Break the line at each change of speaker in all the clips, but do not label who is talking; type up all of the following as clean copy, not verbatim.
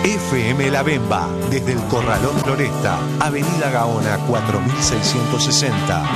FM La Bemba, desde el Corralón Floresta, Avenida Gaona 4660.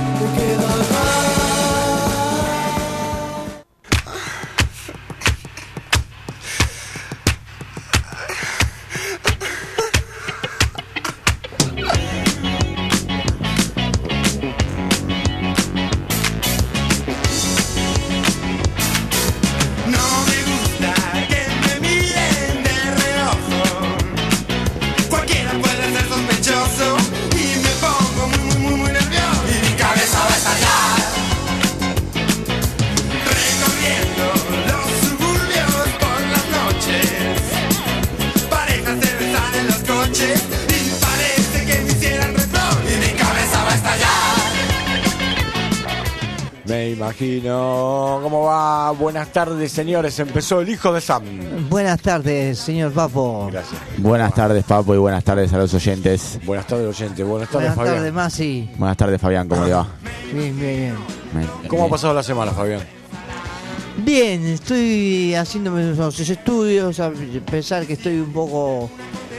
Imagino. ¿Cómo va? Buenas tardes, señores. Empezó el hijo de Sam.
Buenas tardes, señor Papo.
Gracias.
Buenas tardes, Papo, y buenas tardes a los oyentes.
Buenas tardes, oyentes. Buenas tardes, Fabián.
Buenas tardes, Masi.
Buenas tardes, Fabián. ¿Cómo le va?
Bien.
¿Cómo ha pasado la semana, Fabián?
Bien, estoy haciéndome unos estudios, a pesar que estoy un poco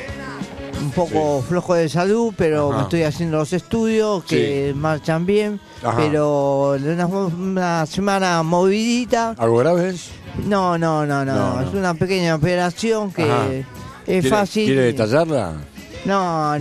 flojo de salud, pero me estoy haciendo los estudios que marchan bien.
Ajá.
Pero una semana movidita.
¿Algo grave es?
No. Es una pequeña operación que es fácil.
¿Quiere detallarla?
No.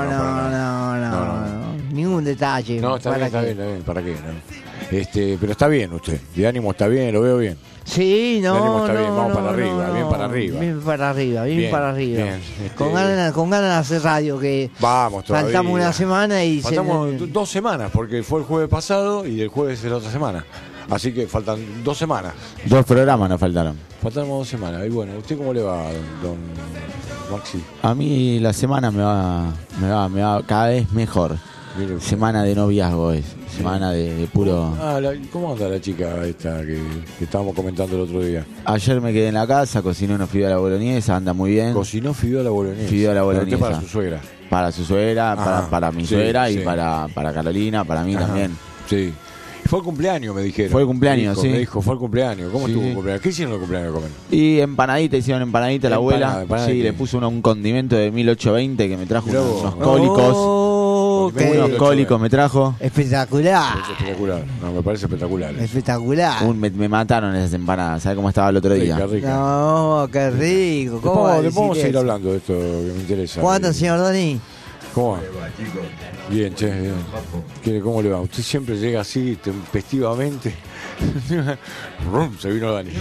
Ningún detalle.
No, está bien. ¿Para qué? No. Pero está bien usted. De ánimo está bien, lo veo bien.
Sí,
El ánimo está bien, vamos para arriba, bien para arriba.
Bien para arriba.
Bien,
con ganas de hacer radio, que
vamos todavía.
faltamos una semana y
faltamos 2 semanas, porque fue el jueves pasado y el jueves es la otra semana. Así que faltan 2 semanas.
2 programas nos faltaron.
Faltamos 2 semanas. Y bueno, ¿usted cómo le va, don Maxi?
A mí la semana me va cada vez mejor.
Mire,
semana de noviazgo es. Semana de puro...
¿Cómo anda la chica esta que estábamos comentando el otro día?
Ayer me quedé en la casa, cociné unos fideos a la boloñesa, anda muy bien.
Cocinó fideo a la boloñesa.
Fideo a la boloñesa.
Para su suegra.
Para su suegra, para mi suegra y
sí.
para Carolina, para mí también.
Sí. Fue el cumpleaños, me dijeron.
Fue el cumpleaños,
me dijo, fue el cumpleaños. ¿Cómo estuvo el cumpleaños? ¿Qué hicieron el cumpleaños de comer?
Y hicieron empanadita la abuela.
Empanada,
sí, le puso un condimento de 1820 que me trajo unos
Oh,
cólicos. Unos cólicos me trajo.
Espectacular.
Es espectacular. No, me parece espectacular.
Espectacular.
Me mataron esas empanadas. ¿Sabes cómo estaba el otro día?
Rica.
No, qué rico. ¿Cómo va a
Después vamos a
decir
seguir
eso?
hablando de esto que me interesa.
¿Cómo anda, señor Dani?
¿Cómo va? Bien, che, bien. ¿Cómo le va? Usted siempre llega así, tempestivamente. Rum, se vino Dani.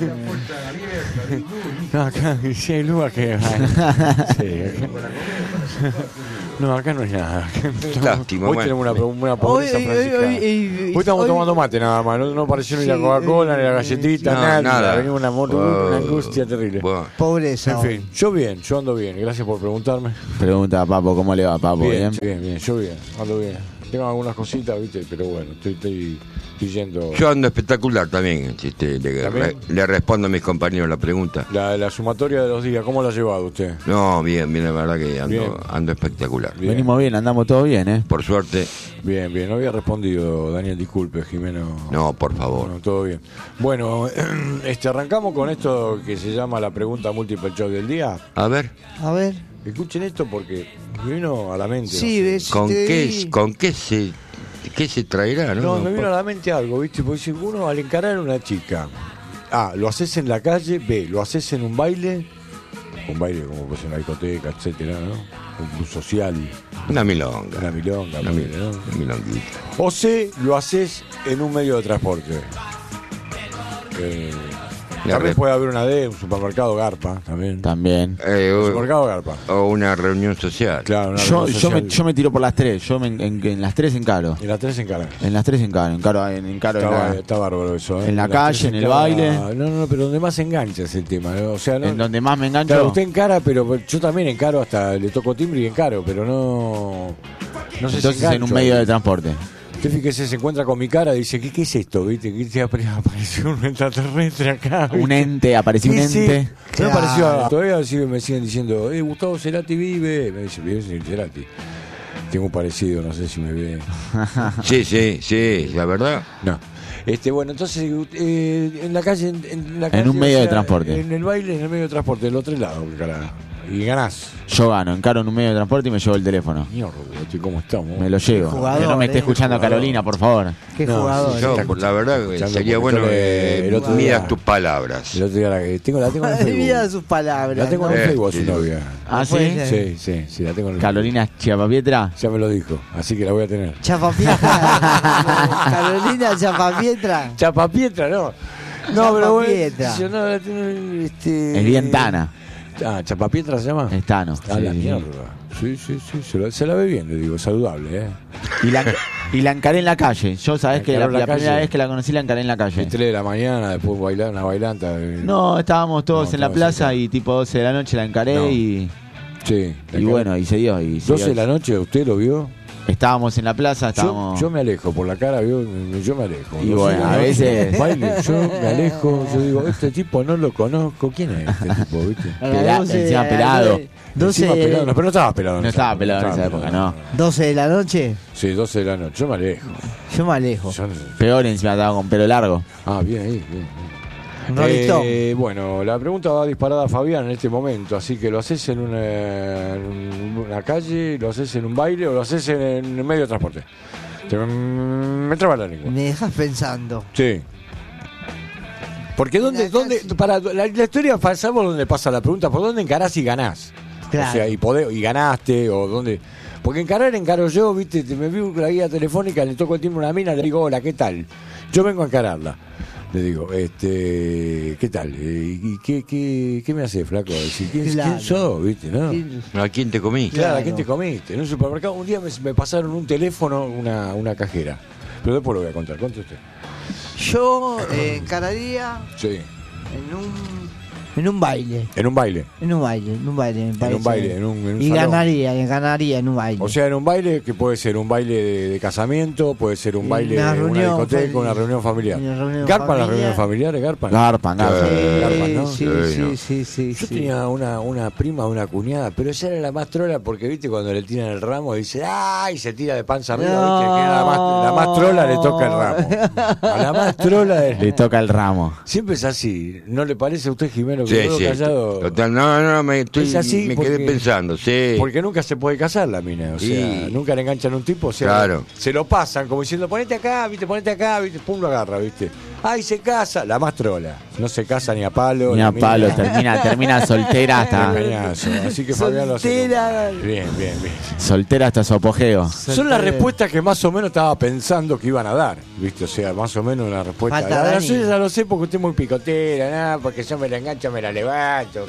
No, acá sí hay luz que... No, acá no hay nada.
Lástima,
Hoy
bueno.
tenemos una pobreza franciscana. Hoy estamos tomando mate nada más. No apareció ni la Coca-Cola, ni la galletita, nada. Venía una angustia terrible.
Bueno.
Pobreza.
En fin, yo ando bien. Gracias por preguntarme.
Pregunta a Papo, ¿cómo le va, Papo?
Bien, yo bien, ando bien. Tengo algunas cositas, viste, pero bueno, estoy yendo.
Yo ando espectacular también.
¿También?
Le respondo a mis compañeros la pregunta.
La sumatoria de los días, ¿cómo la ha llevado usted?
No, bien, la verdad que
Bien.
ando espectacular.
Bien.
Venimos bien, andamos todos bien, ¿eh?
Por suerte,
Bien, no había respondido, Daniel, disculpe, Jimeno.
no, por favor.
Bueno, todo bien. Bueno, arrancamos con esto que se llama la pregunta múltiple choice del día.
A ver,
A ver.
Escuchen esto porque me vino a la mente.
Sí,
¿no?
ves.
¿con qué se traerá, no?
No, me vino a la mente algo, ¿viste? Porque si uno al encarar a una chica, lo haces en la calle, lo haces en un baile como pues en la discoteca, etcétera, ¿no? Un club social,
Una milonga.
una milonga,
Una
ponele, ¿no?
milonguita.
O lo haces en un medio de transporte. También puede haber un supermercado garpa, también.
También.
Un supermercado garpa.
O una reunión social.
Claro, una
Yo
reunión social.
me tiro por las 3. Yo en las 3 encaro.
En las 3 encaran.
En las 3 encaro.
Está bárbaro eso.
en la
las
calle,
3
en el
encara-
baile.
No, pero donde más engancha es el tema. ¿No? O sea, no,
En donde más me engancho.
claro, usted encara, pero yo también encaro, hasta le toco timbre y encaro, pero no sé si
Entonces en un medio de transporte.
Usted fíjese, se encuentra con mi cara y dice, ¿qué es esto? ¿Viste? ¿Qué te apareció un extraterrestre acá? ¿viste?
Un ente, apareció un
¿Qué es
ente.
No me pareció. Todavía me siguen diciendo, Gustavo Cerati vive. Me dice, vive señor Cerati. Tengo un parecido, no sé si me ve.
Sí, la verdad.
No. Bueno, entonces, en la calle, en la
En
calle,
un medio de transporte.
En el baile, en el medio de transporte, del otro lado, carajo. Y ganás.
Yo gano, encaro en un medio de transporte y me llevo el teléfono.
Mierda, ¿cómo estamos?
Me lo llevo.
Jugador,
Que no me esté escuchando
jugador.
Carolina, por favor.
Qué
No,
jugador.
sí,
Yo,
está
la verdad que
escuchando
sería
porque
bueno
yo
que
el otro día-
midas tus palabras.
El otro día la tengo en
Adivina
Facebook.
sus palabras.
La tengo en
¿no?
el Facebook a su
sí.
novia.
¿Ah, sí?
puede ser.
Sí, la tengo en el
Carolina Chiapapietra.
Facebook. Ya me lo dijo, así que la voy a tener.
Chapapietra. Carolina Chapapietra.
Chapapietra, no. No, pero bueno.
Chapapietra.
Yo no la tengo,
Es bien Tana.
Ah, Chapapietra se llama.
Es Tano.
Ah, la
Sí.
mierda. Sí, se la ve bien, le digo, saludable,
Y la encaré en la calle. Yo, sabés que
encaró en la
la primera
calle.
vez que la conocí la encaré en la calle.
3 de la mañana, después bailar una bailanta.
No, estábamos todos
No,
en la
todos
plaza
acá.
y tipo 12 de la noche la encaré
No.
y
Sí.
bueno, y se dio. Y se
12 de
dio.
la noche, ¿usted lo vio?
Estábamos en la plaza, estábamos...
Yo me alejo, por la cara, ¿vio? Yo me alejo.
Y
12
bueno,
de la
a
noche,
veces-
baile, yo me alejo, yo digo, este tipo no lo conozco. ¿Quién es este tipo, viste?
A las 12
encima
de la
pelado.
noche, 12,
Encima pelado, no, pero no estaba pelado. en
No
esa
estaba
época,
pelado en esa
estaba
época,
pelado.
no.
12 de la noche.
Sí, 12 de la noche, yo me alejo.
Yo me alejo.
Yo no-
Peor encima estaba con pelo largo.
Ah, bien ahí, bien.
Un Rolling Stone.
Bueno, la pregunta va disparada a Fabián en este momento, así que ¿lo haces en una calle, lo haces en un baile o lo haces en un medio de transporte? Me traba la lengua.
Me dejas pensando.
Sí. Porque
La
dónde
calle.
para la historia pasamos donde pasa la pregunta, ¿por dónde encarás y ganás?
Claro.
O sea, y ganaste, o dónde. Porque encaro yo, viste, me vi la guía telefónica, le toco el timbre a una mina, le digo, hola, ¿qué tal? Yo vengo a encararla. Le digo, ¿qué tal? ¿Y qué me hace, flaco? Decir, ¿quién
Claro.
sos, viste, no?
¿A quién te comí?
Claro, ¿a
Claro.
quién te comiste? En un supermercado un día me pasaron un teléfono, una cajera. Pero después lo voy a contar, cuente usted.
Yo encararía
Sí.
en un baile.
En un baile.
En un baile, me parece.
un baile, en un
Y
salón.
ganaría en un baile.
O sea, en un baile que puede ser un baile de casamiento, puede ser un baile
Una
de una
reunión
discoteca,
familiar.
una reunión familiar.
Una reunión
¿Garpan las
familiar.
reuniones familiares? ¿Garpan?
Garpan.
Garpan, ¿no?
Sí,
Sí,
sí.
Yo tenía una prima, una cuñada, pero ella era la más trola porque, viste, cuando le tiran el ramo, dice, ¡ay! Se tira de panza arriba,
No.
viste, que la más trola le toca el ramo. A la más trola
Le toca el ramo.
siempre es así. ¿No le parece a usted, Jimeno, que
Sí,
todo
sí.
callado?
Total, no, me
Es así
quedé
porque-
pensando, sí.
Porque nunca se puede casar la mina, o sea,
Sí.
nunca le enganchan a un tipo, o sea,
Claro.
se lo pasan como diciendo, ponete acá, viste, pum, lo agarra, viste. Ay, se casa, la más trola, no se casa ni a palo.
Ni a
la mina-
palo, termina soltera
Qué
hasta
engañazo. Así que Fabián lo hace.
Soltera.
Bien.
soltera hasta su apogeo.
Son las respuestas que más o menos estaba pensando que iban a dar, ¿viste? O sea, más o menos una respuesta.
Falta
La
Dani.
suya ya lo sé porque usted es muy picotera, porque yo me la engancho, me la levanto,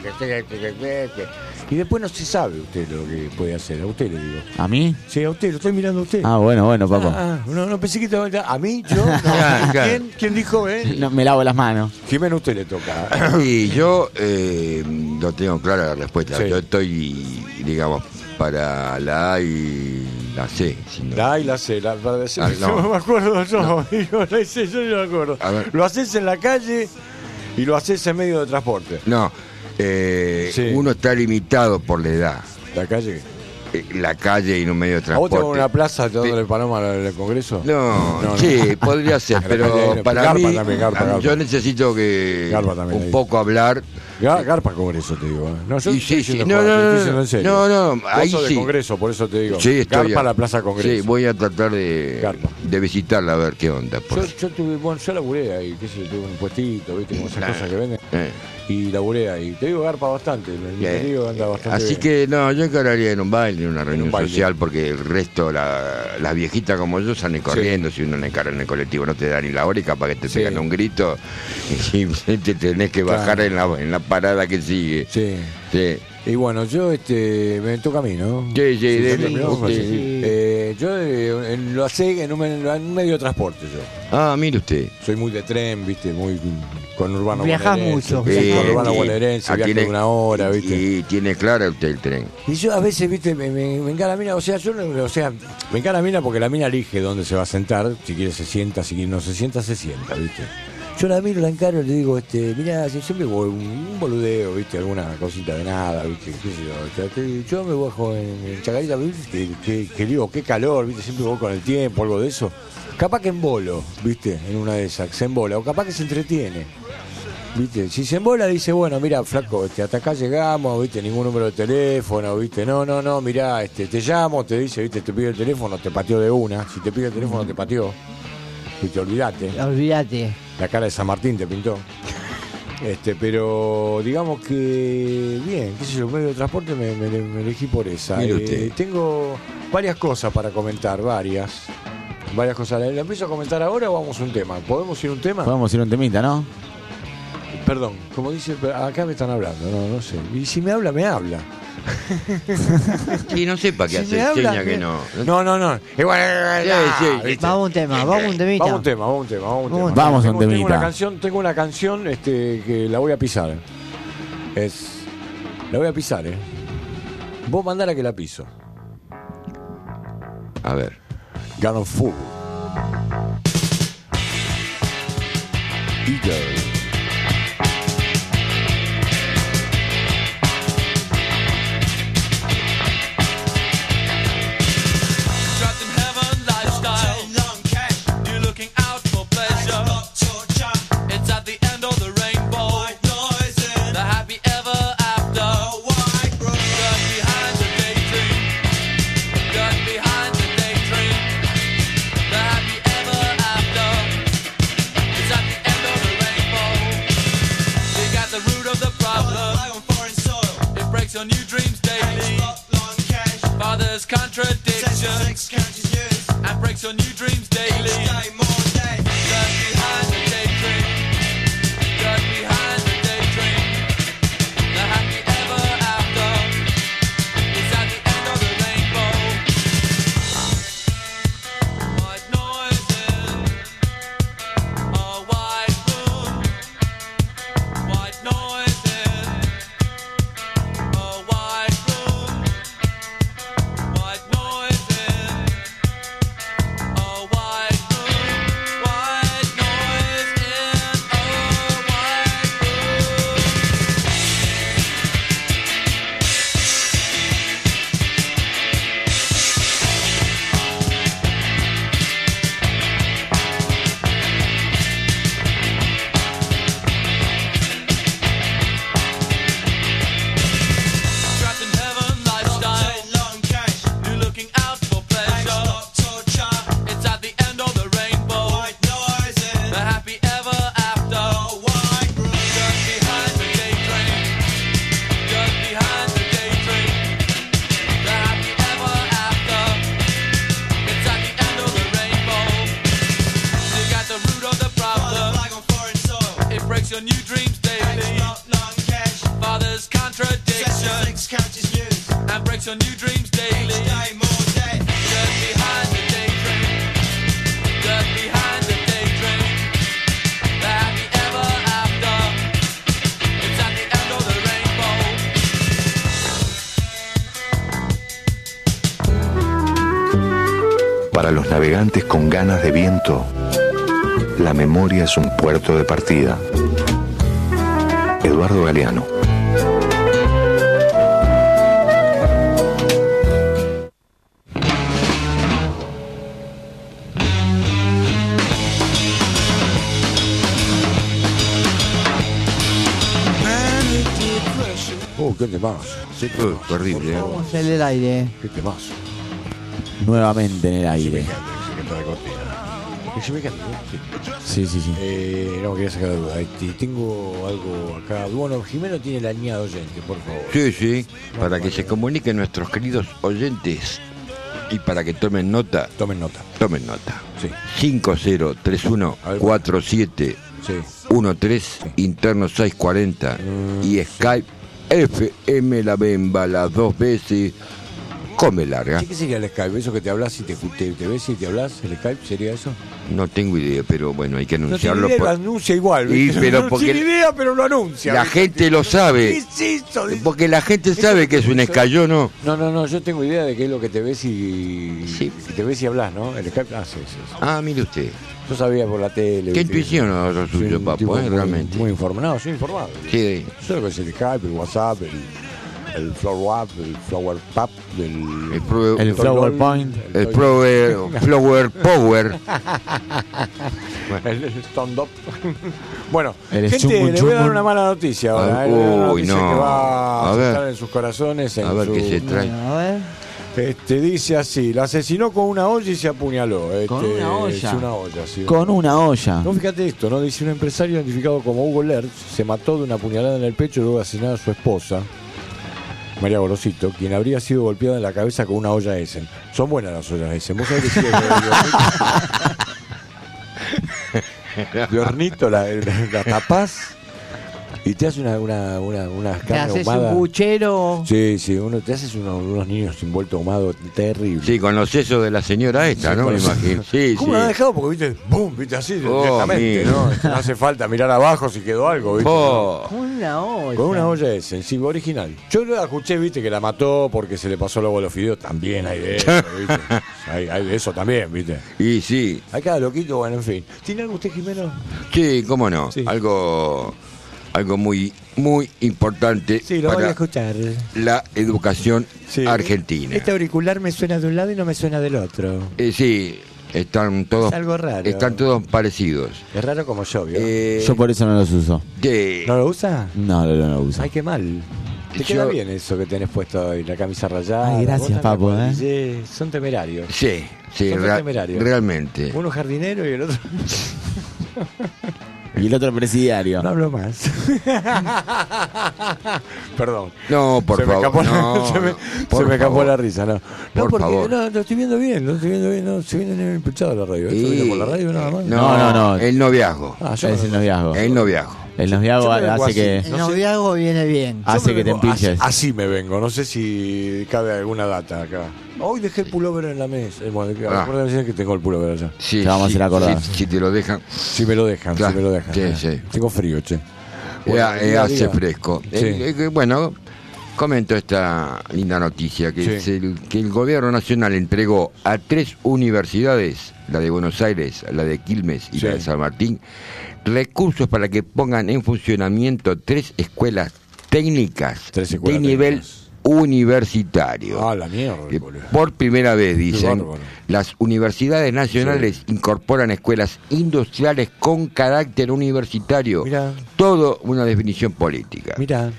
y después no se sabe usted lo que puede hacer. A usted le digo.
¿A mí?
Sí, a usted, lo estoy mirando a usted.
Ah, bueno, papo.
No pensé que estaba. ¿A mí? ¿Yo? No.
Claro.
¿Quién dijo?
No, me lavo las manos.
Jimeno, a usted le toca.
Y yo no tengo clara la respuesta.
Sí.
Yo estoy, digamos, para la A y la C. si no-
La A y la C. La C.
Ah, no.
No me acuerdo yo. Digo, la C, yo no me acuerdo.
A ver.
Lo haces en la calle y lo haces en medio de transporte.
No,
Sí.
uno está limitado por la edad.
¿La calle?
La calle y en un medio de
¿A vos
transporte.
te una plaza dándole paloma al Congreso?
No, sí, podría ser,
En la
pero
calle,
para
Garpa
mí,
también, Garpa.
yo necesito que
Garpa también
un
ahí.
poco hablar.
Garpa Congreso, te digo. No, yo
Y
estoy
sí, sí,
diciendo
no,
joda,
no,
te estoy
no,
diciendo en serio.
no,
Vos
ahí
sos de
sí.
Congreso, por eso te digo.
Sí, estoy
Garpa la Plaza Congreso.
Sí, voy a tratar de,
Garpa.
de visitarla a ver qué onda.
Yo laburé ahí, qué sé yo, tuve un puestito, viste, como esas
Nah.
cosas que venden.
Eh.
Y laburé ahí. Te digo, garpa bastante. En mi periodo anda bastante
Así
bien.
que no, yo encararía en un baile, en una reunión
baile.
social, porque el resto, las viejitas como yo salen corriendo. Si uno le encara en el colectivo, no te da ni la hora y capaz que te
Sí.
pegan un grito y te tenés que bajar
Claro.
en la parada que sigue.
Sí.
Sí.
Y bueno, yo me toca a mí, ¿no?
Sí, dele,
terminó,
usted.
sí. Yo lo hacé en un medio de transporte yo.
Ah, mire usted.
Soy muy de tren, viste, muy con urbano
Viajás
bonaerense.
mucho.
Sí, con urbano
sí.
bonaerense,
Ah,
viajo
tiene-
de una hora, viste.
Y tiene clara usted el tren.
Y yo a veces, viste, me encara mina, o sea, me encara mina porque la mina elige dónde se va a sentar, si quiere se sienta, si quiere no se sienta, viste. Yo la miro, la encaro y le digo, mirá, siempre un boludeo, viste, alguna cosita de nada, viste, qué sé yo. Yo me bajo en Chacarita, viste, que digo, qué calor, viste, siempre voy con el tiempo, algo de eso. Capaz que embolo, viste, en una de esas, se embola, o capaz que se entretiene. ¿Viste? Si se embola, dice, bueno, mira, flaco, hasta acá llegamos, ¿viste? Ningún número de teléfono, ¿viste? No, mirá, te llamo, te dice, ¿viste? Te pido el teléfono, te pateó de una. Si te pide el teléfono, te pateó. ¿Viste? Olvídate. La cara de San Martín te pintó. Pero digamos que, bien, qué sé yo, medio de transporte me elegí por esa. Tengo varias cosas para comentar, varias cosas. ¿La empiezo a comentar ahora o vamos a un tema? ¿Podemos ir a un tema?
Podemos ir a un temita, ¿no?
Perdón, como dice, acá me están hablando, no sé. Y si me habla.
Sí, no sé para qué
Si
hace
me habla,
seña que no.
No. Igual,
Sí.
Vamos a un temita.
Vamos a un tema.
Vamos a un temita.
Tengo una canción que la voy a pisar. La voy a pisar, Vos mandala que la piso.
A ver.
Garden Full. Eagle.
On new dreams daily, father's contradictions, and breaks on new dreams daily. Left behind the daydream, left behind the daydream. The happy ever after is at the end of the rainbow. White noises, a white room, white noises. Your new dreams daily. Father's contradictions and breaks your new dreams daily. Just behind the daydream, just behind the daydream. The happy ever after, it's at the end of the rainbow.
Para los navegantes con ganas de viento, la memoria es un puerto de partida. Eduardo Galeano.
Qué temazo.
Horrible.
Vamos en el aire.
Qué temazo.
Nuevamente en el aire. Sí.
No quería sacar la duda. Tengo algo acá. Bueno, Jimeno tiene la línea de oyente, por favor.
Sí. Para que se comuniquen nuestros queridos oyentes y para que tomen nota.
Tomen nota. Sí.
50314713, interno 640 y Skype FM La Bemba las dos veces. Come larga.
¿Qué sería el Skype? ¿Eso que te hablas y te ves y te hablas? ¿El Skype sería eso?
No tengo idea, pero bueno, hay que anunciarlo.
No tiene idea, lo anuncia igual.
Pero
no tiene idea, pero lo anuncia.
La gente lo sabe.
¿Qué es esto?
Porque la gente sabe que es un Skype, ¿no?
No, yo tengo idea de qué es lo que te ves y te ves y hablas, ¿no? El Skype, sí.
Mire usted.
Yo sabía por la tele.
Qué intuición lo suyo, papo, realmente.
Muy informado, soy informado.
Sí.
Yo sé lo que es el Skype, el WhatsApp, el Flower Up, el Flower Pop,
El Flower Point.
El Flower Power.
el Stand Up. Bueno,
El
gente,
chungun
le voy a dar
chungun.
una mala noticia ahora.
Uy,
Una noticia
no.
que va
A
a
ver.
estar en sus corazones.
A ver qué se trae.
A ver.
Dice así, la asesinó con una olla y se apuñaló.
¿Con una olla?
Sí, una olla, sí.
Con una olla.
No, fíjate esto, ¿no? Dice un empresario identificado como Hugo Lerch se mató de una puñalada en el pecho luego de asesinar a su esposa, María Gorosito, quien habría sido golpeada en la cabeza con una olla Essen. Son buenas las ollas Essen. ¿Vos sabés que sí, de hornito la tapás y te hace una
Te
carne
haces
ahumada.
un buchero.
Sí, te haces unos niños envueltos ahumados terribles.
Sí, con los sesos de la señora esta, ¿no? Me imagino. Sí,
¿Cómo
sí.
lo has dejado? Porque viste, ¡bum! Viste así,
Oh,
directamente,
mira.
¿no? No hace falta mirar abajo si quedó algo, ¿viste?
Oh.
Con una olla.
Con una olla esa, en sí, original. Yo lo escuché, viste, que la mató porque se le pasó luego a los fideos. También hay de eso, viste. Hay de eso también, viste.
Y sí,
Hay cada loquito, bueno, en fin. ¿Tiene algo usted, Jimeno?
sí, cómo no.
Sí.
Algo muy, muy importante
Sí, lo voy a
para
escuchar.
la educación
Sí.
argentina.
Este auricular me suena de un lado y no me suena del otro.
Sí, están todos,
Es algo raro.
están todos parecidos.
Es raro como yo, ¿vio?
Yo por eso no los uso.
¿No lo usa?
No lo uso.
Ay, qué mal. Te
Yo-
queda bien eso que tenés puesto ahí, la camisa rayada.
Ay, gracias,
la bota,
papo,
la policía. Son temerarios.
Sí, sí,
Son temerarios.
realmente.
Uno jardinero y el otro...
Y el otro presidiario.
No hablo más. Perdón.
No, por
se me
favor.
escapó,
no,
se me,
no,
se
por
me escapó
favor.
la risa, no. No,
Por
porque
favor.
no, lo estoy viendo bien, no, se viene bien impulsado la radio. ¿Esto viene por la radio nada más?
No.
El noviazgo.
Ah, yo
Es el noviazgo.
El noviazgo.
El noviazgo
Yo me vengo
hace
así.
que...
El
No sé.
noviazgo viene bien.
Yo
hace
me
que te
vengo
empilles.
Así me vengo, no sé si cabe alguna data acá. Hoy dejé el pullover en la mesa. Bueno, acuérdense que tengo el pullover allá.
Sí,
Te vamos a hacer acordar.
Si te lo dejan,
Si me lo dejan,
Claro,
si me lo dejan.
sí, sí.
Tengo frío, che. Bueno,
hace
diga.
fresco.
Sí.
Bueno, comento esta linda noticia, que
Sí.
es que el gobierno nacional entregó a 3 universidades, la de Buenos Aires, la de Quilmes y
Sí.
la de San Martín, recursos para que pongan en funcionamiento 3 escuelas técnicas
3
de
escuelas
nivel
técnicas.
universitario.
Ah, la mierda.
Que
boludo.
por primera vez, dicen,
bárbaro.
las universidades nacionales incorporan escuelas industriales con carácter universitario.
Mirá.
Todo una definición política.
Mirá.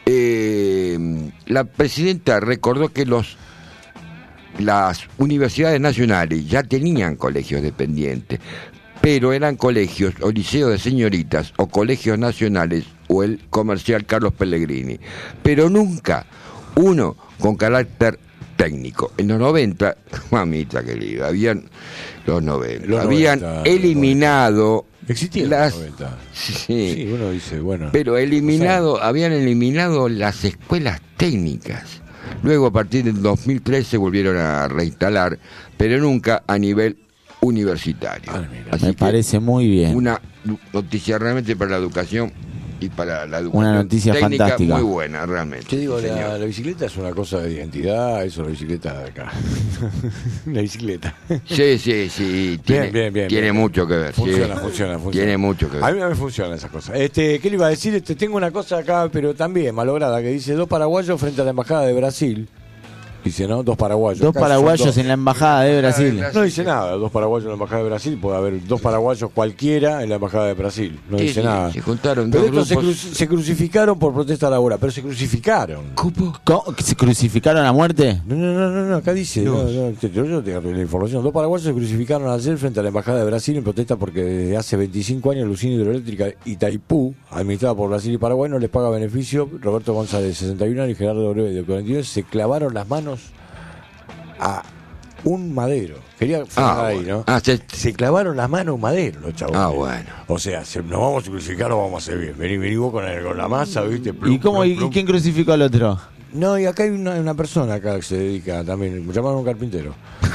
La presidenta recordó que las universidades nacionales ya tenían colegios dependientes, pero eran colegios o liceos de señoritas o colegios nacionales o el comercial Carlos Pellegrini, pero nunca uno con carácter técnico. En los 90, mamita querida, habían los 90,
Los
habían
90,
eliminado
Existían
las
los 90.
sí,
Sí, uno dice, bueno.
pero habían eliminado las escuelas técnicas. Luego, a partir del 2003 se volvieron a reinstalar, pero nunca a nivel universitario.
Ah, mira.
Así
Me
que
parece muy bien.
una noticia realmente para la educación y para la educación.
Una noticia
técnica
fantástica.
muy buena, realmente.
Yo digo,
señor.
la bicicleta es una cosa de identidad, eso, la bicicleta de acá. La bicicleta.
Sí, tiene,
bien.
tiene mucho que ver. sí.
Funciona.
Tiene mucho que ver.
A mí me funciona esa cosa. ¿Qué le iba a decir? Tengo una cosa acá, pero también malograda, que dice 2 paraguayos frente a la embajada de Brasil. Dice, ¿no? 2 paraguayos.
Dos
Acá son
paraguayos
dos.
en la embajada de Brasil.
No dice nada, 2 paraguayos en la embajada de Brasil, puede haber 2 paraguayos cualquiera en la embajada de Brasil. No
Sí,
dice
sí,
nada.
se juntaron
Pero
dos
estos
grupos.
se crucificaron por protesta laboral, pero se crucificaron.
¿Se crucificaron a muerte?
No, acá dice, yo tengo la información. 2 paraguayos se crucificaron ayer frente a la embajada de Brasil en protesta porque desde hace 25 años la usina hidroeléctrica Itaipú, administrada por Brasil y Paraguay, no les paga beneficio. Roberto González, de 61 años, y Gerardo W, de 49, se clavaron las manos a un madero. Quería frenar ahí, ¿no? Se clavaron las manos a un madero los chavos.
Bueno.
O sea, nos vamos a crucificar, lo vamos a hacer bien. Vení vos con la masa, ¿viste? Plum,
¿Y cómo?
plum,
¿Y
plum.
quién crucificó al otro?
No, y acá hay una persona acá que se dedica también, me llamaron un carpintero.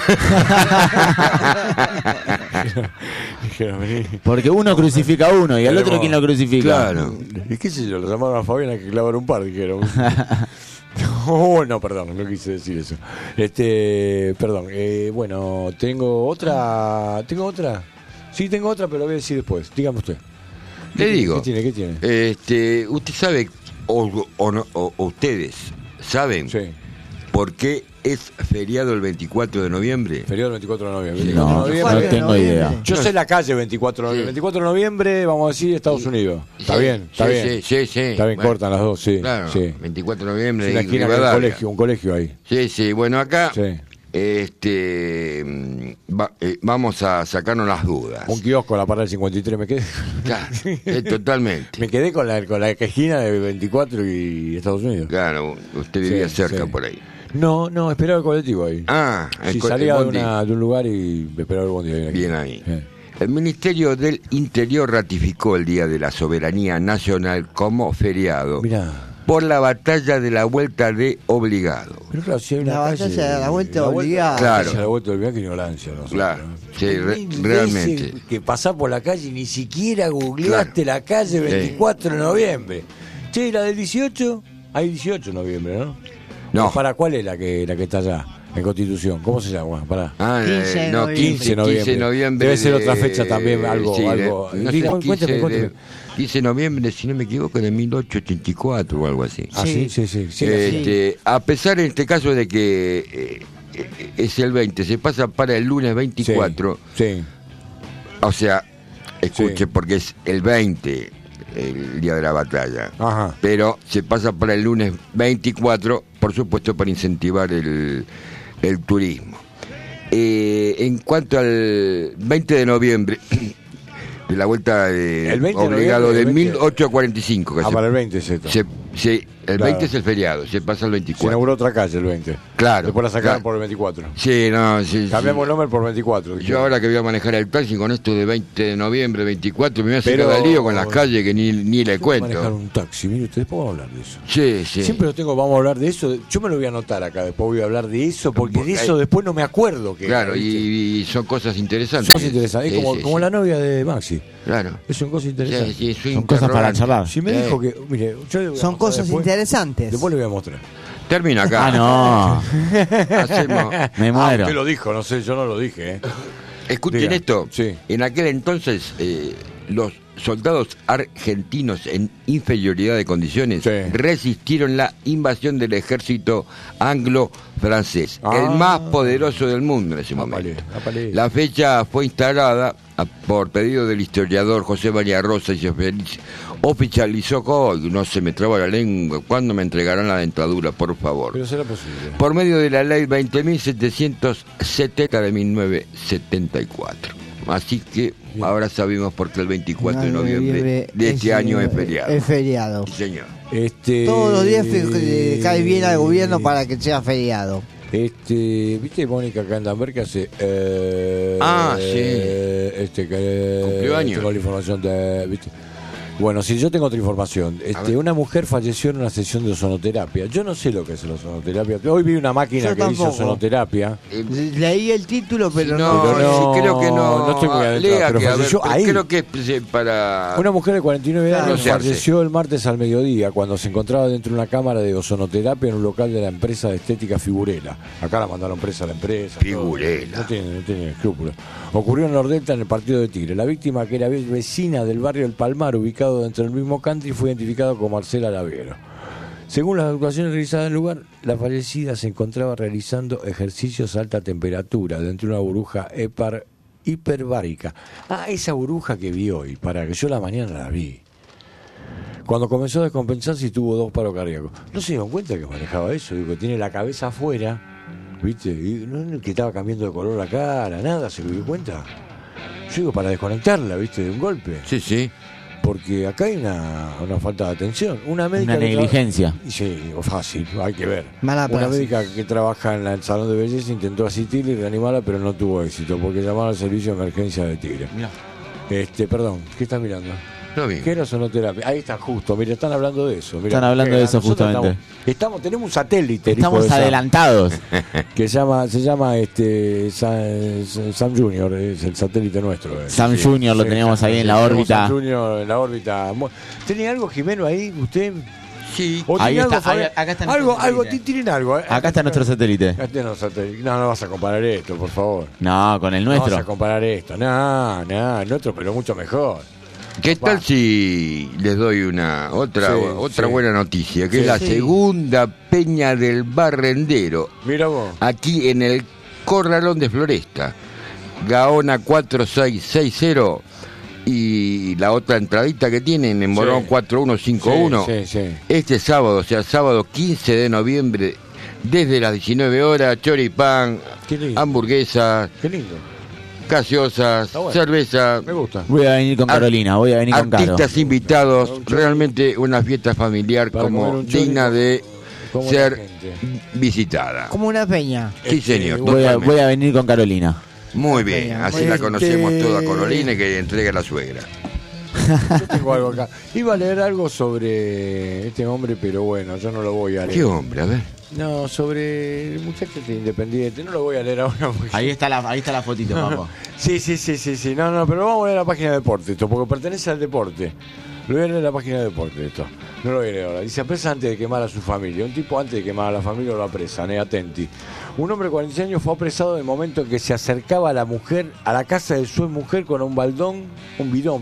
Dijeron, vení.
Porque uno crucifica a uno y al otro ¿quién lo crucifica?
Claro.
¿Y qué sé yo? Lo llamaron a Fabián que clavar un par, dijeron. No, perdón, no quise decir eso. Perdón, bueno, tengo otra. Sí, tengo otra, pero lo voy a decir después. Dígame usted.
Le digo.
¿Qué tiene?
Usted sabe, o ustedes ¿saben
Sí.
por qué es feriado el 24 de noviembre?
Feriado el 24 de noviembre.
Sí.
24 de
No,
noviembre.
no tengo idea.
Yo sé la calle 24 de noviembre.
Sí.
24 de noviembre, vamos a decir, Estados Unidos. Está bien, está
Sí,
bien.
sí.
Está bien,
Bueno,
cortan las dos, sí.
Claro,
Sí.
24 de noviembre.
Es una
y
esquina con
Rivadavia.
un colegio ahí.
Sí, bueno, acá
Sí.
vamos a sacarnos las dudas.
Un kiosco a la parada del 53, me quedé.
Claro, totalmente.
Me quedé con la esquina de 24 y Estados Unidos.
Claro, usted vivía
Sí,
cerca
sí.
por ahí.
No, esperaba el colectivo ahí.
Ah,
Sí,
el
salía de,
bondi.
de un lugar y esperaba el bondi ahí.
Bien ahí.
Sí.
El Ministerio del Interior ratificó el Día de la Soberanía Nacional como feriado
Mirá.
por la batalla de la Vuelta de Obligado.
Pero claro, si hay una
La
calle
batalla de la Vuelta Obligado.
Claro.
La vuelta obligada, que ignorancia. Nosotros,
Claro,
¿no?
sí,
Mil
realmente.
veces que pasás por la calle y ni siquiera googleaste la calle 24 de noviembre. Che, ¿y la del 18? Hay 18 de noviembre, ¿no?
No.
¿Para cuál es la que está allá? En Constitución. ¿Cómo se llama? Pará.
15 de
no,
noviembre.
15 de noviembre.
15 de noviembre.
Debe ser otra fecha también, algo.
sí, de-
algo.
no sé,
Digo,
15
cuéntame.
15 de noviembre, si no me equivoco, de 1884 o algo así.
Ah, sí.
A pesar en este caso de que es el 20, se pasa para el lunes 24,
Sí.
o sea, escuche,
Sí.
porque es el 20 el día de la batalla,
Ajá.
pero se pasa para el lunes 24, por supuesto, para incentivar el turismo. En cuanto al 20 de noviembre, de la vuelta
El 20 de
obligado
noviembre,
de
el 20.
1845, que
Ah, para el 20 es esto.
el
Claro.
20 es el feriado, se pasa al
Se
24.
inauguró otra calle el 20.
Claro,
Después la sacaron
claro.
por el 24.
Sí, no, sí.
Cambiamos el
sí.
nombre por 24.
Yo ahora que voy a manejar el taxi con esto de 20 de noviembre, 24, me voy a hacer
Pero-
cada lío con las calles que ni le
Tengo que manejar
cuento.
un taxi, mire usted, después vamos a hablar de eso.
Sí.
Siempre lo tengo, vamos a hablar de eso. Yo me lo voy a anotar acá, después voy a hablar de eso, porque de eso después no me acuerdo. Que
Claro,
¿viste?
y son cosas interesantes.
Son cosas interesantes.
Sí,
Es como,
sí,
como
sí.
la novia de Maxi.
Claro.
Es una cosa interesante.
Sí, soy
Son cosas para
interrogante.
charlar.
Si me dijo que, mire, yo le voy a
Son
mostrar
cosas
después.
interesantes.
Después le voy a mostrar.
Termina acá.
Ah, no.
Hacemos-
Me
Ah,
muero.
usted lo dijo, no sé, yo no lo dije.
Escuchen
Diga.
esto.
Sí.
En aquel entonces, los soldados argentinos en inferioridad de condiciones
Sí.
resistieron la invasión del ejército anglo-francés,
Ah.
el más poderoso del mundo en ese momento.
Apalé.
La fecha fue instalada por pedido del historiador José María Rosa y se oficializó hoy. No se me traba la lengua. ¿Cuándo me entregarán la dentadura, por favor?
Pero será posible.
Por medio de la ley 20.770 de 1974. Así que ahora sabemos por qué el 24 de noviembre de este año es feriado.
Es feriado.
Sí, señor.
Todos los días cae bien al gobierno para que sea feriado.
¿Viste Mónica Candenberg que hace?
Sí.
Que
Cumplió años.
tengo la información de, ¿viste? Bueno, si yo tengo otra información.
ver.
Una mujer falleció en una sesión de ozonoterapia. Yo no sé lo que es la ozonoterapia. Hoy vi una máquina
Yo
que hizo
tampoco.
ozonoterapia.
Leí el título, pero
No,
no.
Pero no,
sí, creo que no.
no estoy muy adentrado,
Lea
pero
que, a ver,
falleció
pero
ahí.
creo que es para...
Una mujer de 49
Claro,
años
broncearse.
falleció el martes al mediodía cuando se encontraba dentro de una cámara de ozonoterapia en un local de la empresa de estética Figurela. Acá la mandaron presa a la empresa.
Figurela.
todo. No tiene escrúpulos. Ocurrió en Nordelta en el partido de Tigre. La víctima, que era vecina del barrio El Palmar, ubicado dentro del mismo country, fue identificada como Marcela Lavero. Según las actuaciones realizadas en el lugar, la fallecida se encontraba realizando ejercicios a alta temperatura dentro de una burbuja hiperbárica. Ah, esa burbuja que vi hoy, para que yo la mañana la vi. Cuando comenzó a descompensarse y tuvo 2 paros cardíacos. ¿No se dieron cuenta que manejaba eso? Digo, que tiene la cabeza afuera, ¿viste? Y no que estaba cambiando de color la cara, nada, ¿se dio cuenta? Yo digo, para desconectarla, ¿viste? De un golpe.
Sí.
Porque acá hay una falta de atención. Una médica
Una
que
negligencia.
Sí, o fácil, hay que ver.
Mala
Una
praxis.
médica que trabaja en el salón de belleza intentó asistirla y reanimarla, pero no tuvo éxito, porque llamaron al servicio de emergencia de Tigre. Perdón, ¿qué estás mirando?
No bien.
¿Qué era sonoterapia? Ahí está, justo, mira, están hablando de eso. Mirá,
Están hablando de eso
nosotros
justamente.
Tenemos un satélite. el hijo
Estamos
de Sam,
adelantados.
que se llama Sam Junior, es el satélite nuestro.
Sam Junior lo teníamos ahí en la
tenemos
órbita.
Sam Junior en la órbita. ¿Tiene algo, Jimeno, ahí, usted?
Sí.
¿O
Ahí
tiene
está,
algo, Fabián?
acá está nuestro
algo,
satélite.
tienen algo.
Acá está nuestro satélite.
Acá está nuestro satélite. No vas a comparar esto, por favor.
No, con el
No vas a
nuestro.
comparar esto. No, el nuestro, pero mucho mejor.
¿Qué tal si les doy otra buena noticia? Que es la segunda peña del Barrendero.
Mira vos.
Aquí en el Corralón de Floresta. Gaona 4660 y la otra entradita que tienen en Morón 4151. Este sábado, o sea, sábado 15 de noviembre, desde las 19 horas, choripán, hamburguesas. Qué lindo. Gaseosas, cerveza.
Me gusta.
Voy a venir con Carolina, voy a venir con Caro.
Artistas invitados, realmente una fiesta familiar como digna de ser visitada.
Como una peña.
Sí, señor.
Voy a venir con Carolina.
Muy bien, así la conocemos toda Carolina y que entrega a la suegra.
Yo tengo algo acá. Iba a leer algo sobre este hombre, pero bueno, yo no lo voy a leer.
¿Qué hombre? A ver.
No, sobre el muchacho independiente. No lo voy a leer ahora.
Ahí está la fotito, papo.
Sí. No, pero vamos a leer la página de deporte esto, porque pertenece al deporte. Lo voy a leer en la página de deporte esto. No lo voy a leer ahora. Dice, apresa antes de quemar a su familia. Un tipo antes de quemar a la familia lo apresan, atenti. Un hombre de 46 años fue apresado en el momento en que se acercaba a la mujer, a la casa de su mujer con un bidón.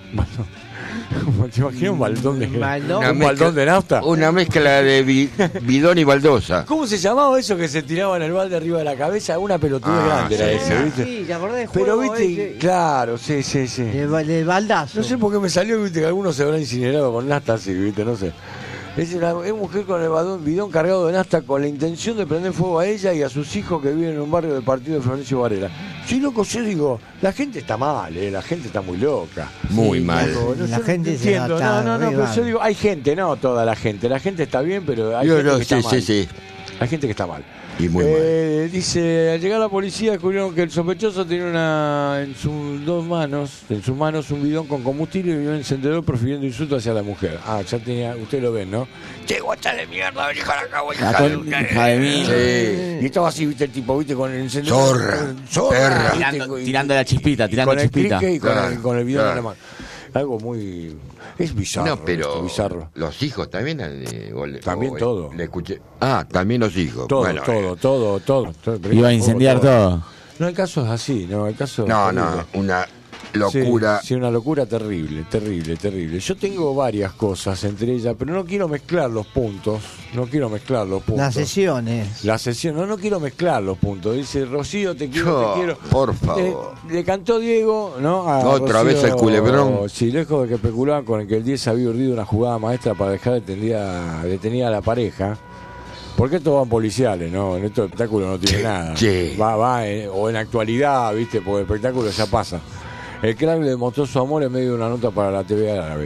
¿Te imaginas un baldón de baldón de nafta?
Una mezcla de bidón y baldosa.
¿Cómo se llamaba eso que se tiraba en el balde arriba de la cabeza? Una pelotudez grande era esa, ¿viste?
Sí, ¿te acordás del
pero
juego
viste,
ese?
claro, sí.
El baldazo.
No sé por qué me salió, viste, que algunos se habrán incinerado con nafta así, viste, no sé. Es una mujer con el bidón cargado de nafta con la intención de prender fuego a ella y a sus hijos que viven en un barrio del partido de Florencio Varela. Sí, loco, yo digo, la gente está mal, la gente está muy loca.
Muy mal.
Loco,
La gente se
entiendo, no, pero yo digo, hay gente, no toda la gente está bien, pero hay gente que está mal.
Sí.
Hay gente que está mal.
Y muy mal.
Dice, al llegar la policía descubrieron que el sospechoso tenía en sus manos un bidón con combustible y un encendedor profiriendo insultos hacia la mujer. Ya tenía, ustedes lo ven, ¿no? Che, guacha de mierda, vení para acá,
hija de mí.
Sí. Y estaba así, viste, el tipo, viste, con el encendedor.
Zorra.
Tirando la chispita, tirando la chispita.
Y con el bidón en la mano. Algo muy... Es bizarro.
No, pero
bizarro.
los hijos también...
También todo.
Le escuché. También los hijos.
Todo,
bueno,
todo.
Iba a incendiar todo.
No, el caso es así, ¿no? El caso
No,
terrible.
una locura.
Sí, una locura terrible. Yo tengo varias cosas entre ellas, pero no quiero mezclar los puntos.
Las sesiones.
La sesión, no quiero mezclar los puntos. Dice, Rocío, te quiero.
Por favor.
Le cantó Diego, ¿no?
Otra vez el culebrón.
Sí, lejos de que especulaban con el que el 10 había urdido una jugada maestra para dejar detenida a la pareja. Porque estos van policiales, ¿no? En estos espectáculos no tiene nada.
Sí.
O en actualidad, ¿viste? Porque el espectáculo ya pasa. El crack le demostró su amor en medio de una nota para la TV árabe.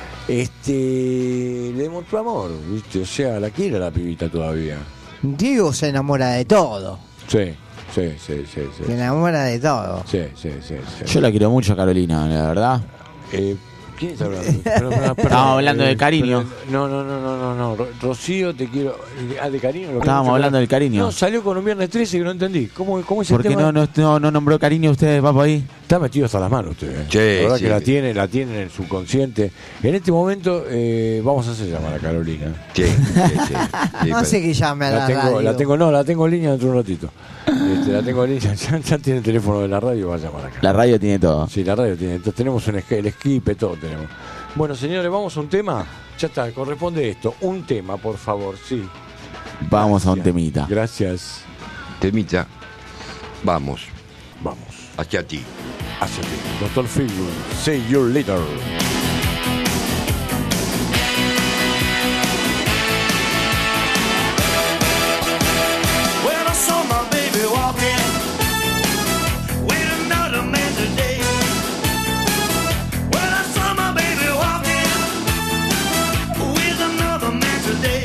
Le demostró amor, ¿viste? O sea, la quiere la pibita todavía.
Diego se enamora de todo.
Sí.
Se enamora de todo.
Sí.
Yo la quiero mucho, Carolina, la verdad.
¿Quién está hablando? Perdón,
Estábamos hablando de cariño.
No. Rocío, te quiero. ¿De cariño?
Estábamos hablando del cariño.
No, salió con un viernes 13 que no entendí. ¿Cómo es el
¿Por qué
tema?
no nombró cariño usted, papo, ahí?
Está metido hasta las manos usted.
Sí,
la verdad
sí.
que la tiene en el subconsciente. En este momento vamos a hacer llamar a Carolina.
Sí.
No hace que llame a la radio.
La tengo en línea dentro de un ratito. La tengo en línea, ya tiene el teléfono de la radio, va a llamar acá.
La radio tiene todo.
Sí, la radio tiene. Entonces tenemos el esquipe, todo tenemos. Bueno, señores, vamos a un tema. Ya está, corresponde esto. Un tema, por favor, sí.
Vamos a un temita.
Gracias.
Temita. Vamos.
Hacia ti. Doctor Phil, see you later.
Well, I saw my baby walking with another man today. Well, I saw my baby walking with another man today.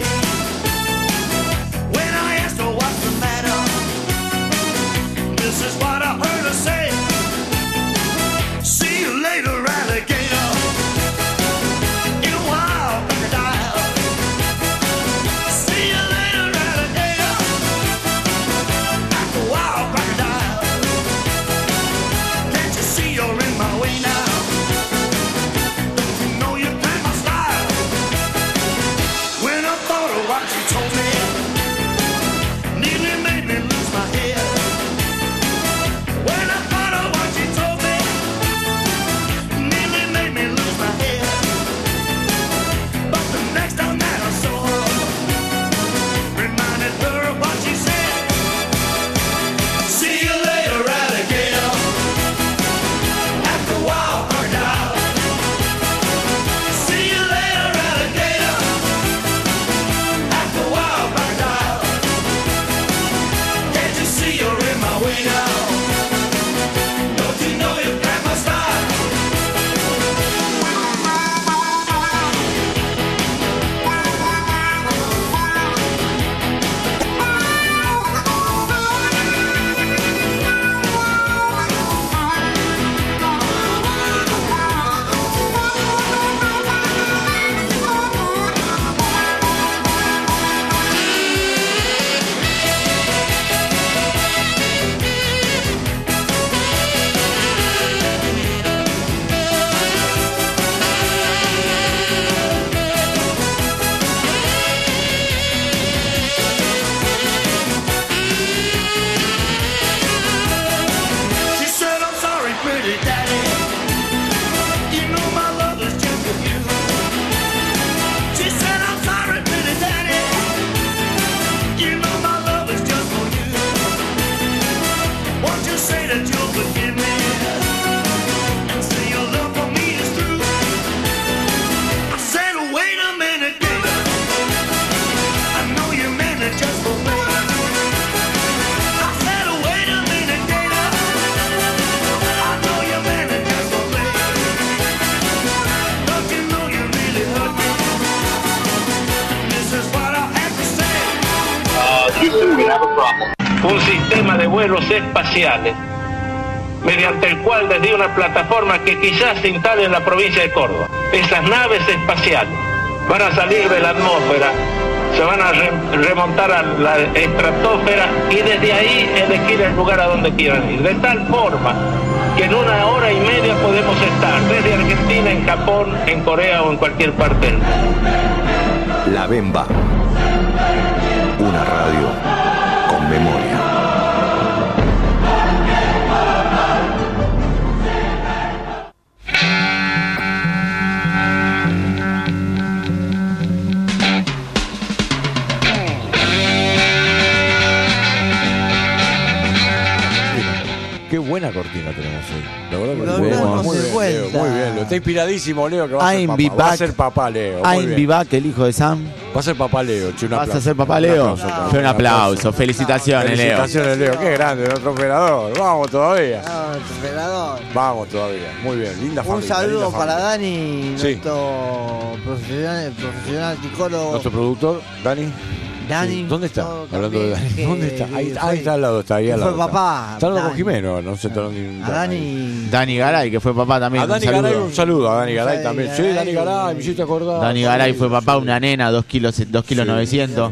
When I asked her what's the matter, this is what I heard her say. See you later, alligator.
un sistema de vuelos espaciales mediante el cual desde una plataforma que quizás se instale en la provincia de Córdoba, esas naves espaciales van a salir de la atmósfera, se van a remontar a la estratosfera y desde ahí elegir el lugar a donde quieran ir, de tal forma que en 1 hora y media podemos estar desde Argentina, en Japón, en Corea o en cualquier parte del mundo.
La Bemba. Una radio con memoria.
Qué buena cortina tenemos hoy. La verdad que
Lo
muy
damos
muy
de
bien,
vuelta.
Leo, muy bien. Leo. Está inspiradísimo, Leo, que va a ser
I'm
papá.
be
Va a
back.
ser papá, Leo. Muy
I'm
bien.
Vivac, el hijo de Sam.
Va a ser papá, Leo. Che, un
¿Vas
aplauso.
a ser papá,
Un
Leo?
aplauso, papá.
Fue un aplauso. Felicitaciones, Leo.
Felicitaciones, Leo. Qué grande, nuestro operador. Vamos todavía.
Ah, operador.
Vamos todavía. Muy bien. Linda
Un
familia.
saludo
linda
para
familia.
Dani,
Sí.
nuestro profesional psicólogo.
Nuestro productor, Dani.
Dani.
Sí. ¿Dónde está?
todo
Hablando de
también,
Dani.
que
¿Dónde está? Ahí
fue-
está al lado, está ahí al
fue
lado. está.
papá,
Está hablando con
Dani.
Jimeno, no sé.
A Dani.
Dani Garay, que fue papá también.
A Dani
un saludo.
Garay un saludo, a Dani Garay
Dani
también. Sí,
Garay,
Dani Garay, me hiciste acordar.
Dani Garay fue papá, una nena, 2 kilos 900.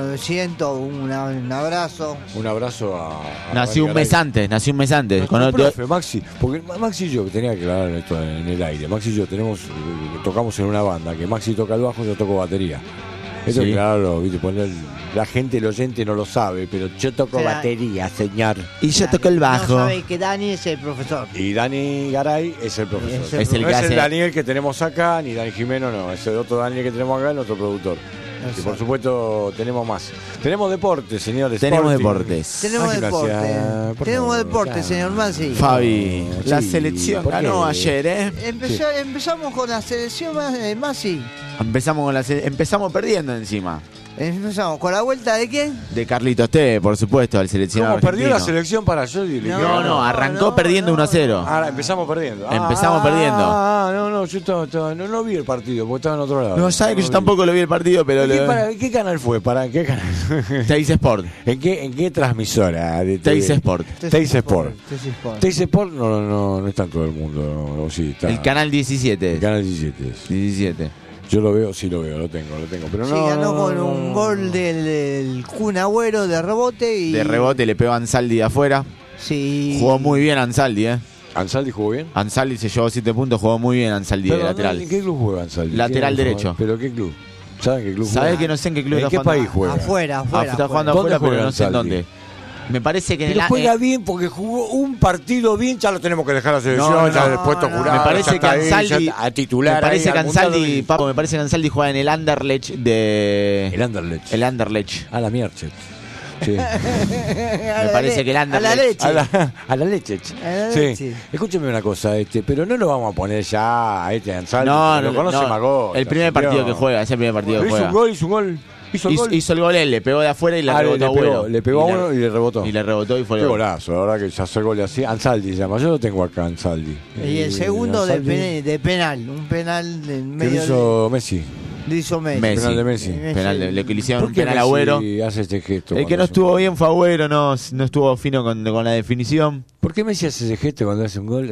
900, un abrazo.
Un abrazo a
Nació
Dani
un mes
Garay.
antes, nació un mes antes.
Nuestro
Con
profe, Maxi, porque Maxi y yo, que tenía que aclarar esto en el aire, Maxi y yo tocamos en una banda, que Maxi toca el bajo y yo toco batería. Esto
Sí.
claro, viste, la gente, el oyente no lo sabe, pero yo toco
O sea,
batería, señor.
Y yo toco el
No
bajo.
sabe que Dani es el profesor.
Y Dani Garay es el profesor.
Es el
no
que
es
hace-
el Daniel que tenemos acá, ni Dani Jimeno, no. Es el otro Daniel que tenemos acá, el otro productor. Y
Exacto.
por supuesto tenemos más. Tenemos deportes, señores.
Tenemos
Sporting.
deportes.
Tenemos
Gimnasia,
deporte.
por
Tenemos
favor,
deporte,
ya.
señor Mansi.
Fabi, la
Sí,
selección
¿por qué?
ganó ayer, ¿eh?
Empezamos con la selección Mansi.
Empezamos perdiendo encima.
Empezamos con la vuelta de quién?
De Carlitos T, por supuesto, al seleccionado
¿Cómo perdió la
argentino.
selección para yo?
No, arrancó perdiendo 1-0.
Ahora empezamos perdiendo.
Empezamos perdiendo.
No, yo no vi el partido porque estaba en otro lado.
No, sabe que yo
vi.
tampoco lo vi el partido, pero
¿Qué canal fue? ¿Para qué canal?
Teis Sport.
¿En qué transmisora?
Teis Sport.
Teis Sport.
Sport.
Teis Sport no está en todo el mundo. No, sí, está.
El canal
El
17.
canal 17.
17.
Yo lo veo, sí lo veo, lo tengo. Pero
Sí,
no.
ganó con
no,
un
no.
gol del Kun Agüero de rebote y
De rebote le pegó a Ansaldi de afuera.
Sí.
Jugó muy bien Ansaldi, ¿eh?
¿Ansaldi jugó bien?
Ansaldi se llevó 7 puntos, jugó muy bien Ansaldi de
Pero,
lateral.
¿en qué club juega Ansaldi?
Lateral
¿Quién, por
derecho.
favor? ¿Pero qué club? ¿Saben qué club
¿Sabés
juega?
que no sé en qué club
¿En
está
qué
jugando?
país juega?
Afuera.
Está jugando
¿Dónde
afuera, pero
juega
no sé en
Ansaldi?
dónde. Me parece que en
Pero
el
juega bien porque jugó un partido bien, ya lo tenemos que dejar a la selección,
No,
ya
no,
después
no.
jurado,
Me parece
ya
que
está ahí,
Ansaldi
ya a titular.
me parece
ahí,
que
al Mundial
Ansaldi,
2000.
Papo, me parece que Ansaldi juega en el Anderlecht de
El Anderlecht.
el Anderlecht.
A la Mierchet. Sí.
Me
parece que el
a la
Anderlecht-
leche.
A la leche.
A la
Sí.
leche.
Escúcheme una cosa, pero no lo vamos a poner ya a Ansaldi.
No,
lo
no,
conoce
no.
Magol.
El primer partido que juega, es el primer partido que
Hizo
juega.
un gol. Hizo el gol.
Hizo el gol él, le pegó de afuera y le
Ah,
rebotó a Agüero.
le pegó a uno y le rebotó.
Y le rebotó y fue
Qué
el gol.
golazo, la verdad que ya hace gol así. Ansaldi se llama, yo lo tengo acá, Ansaldi.
Y el segundo de,
Ansaldi,
de penal. Un penal en
que
medio
lo hizo Messi.
de hizo Messi.
Messi.
Penal de Messi.
Penal le hicieron
¿Por
un
qué
penal a
Messi
Agüero.
hace este gesto?
El que
cuando
no
hace un
estuvo
gol?
bien fue Agüero, no estuvo fino con la definición.
¿Por qué Messi hace ese gesto cuando hace un gol?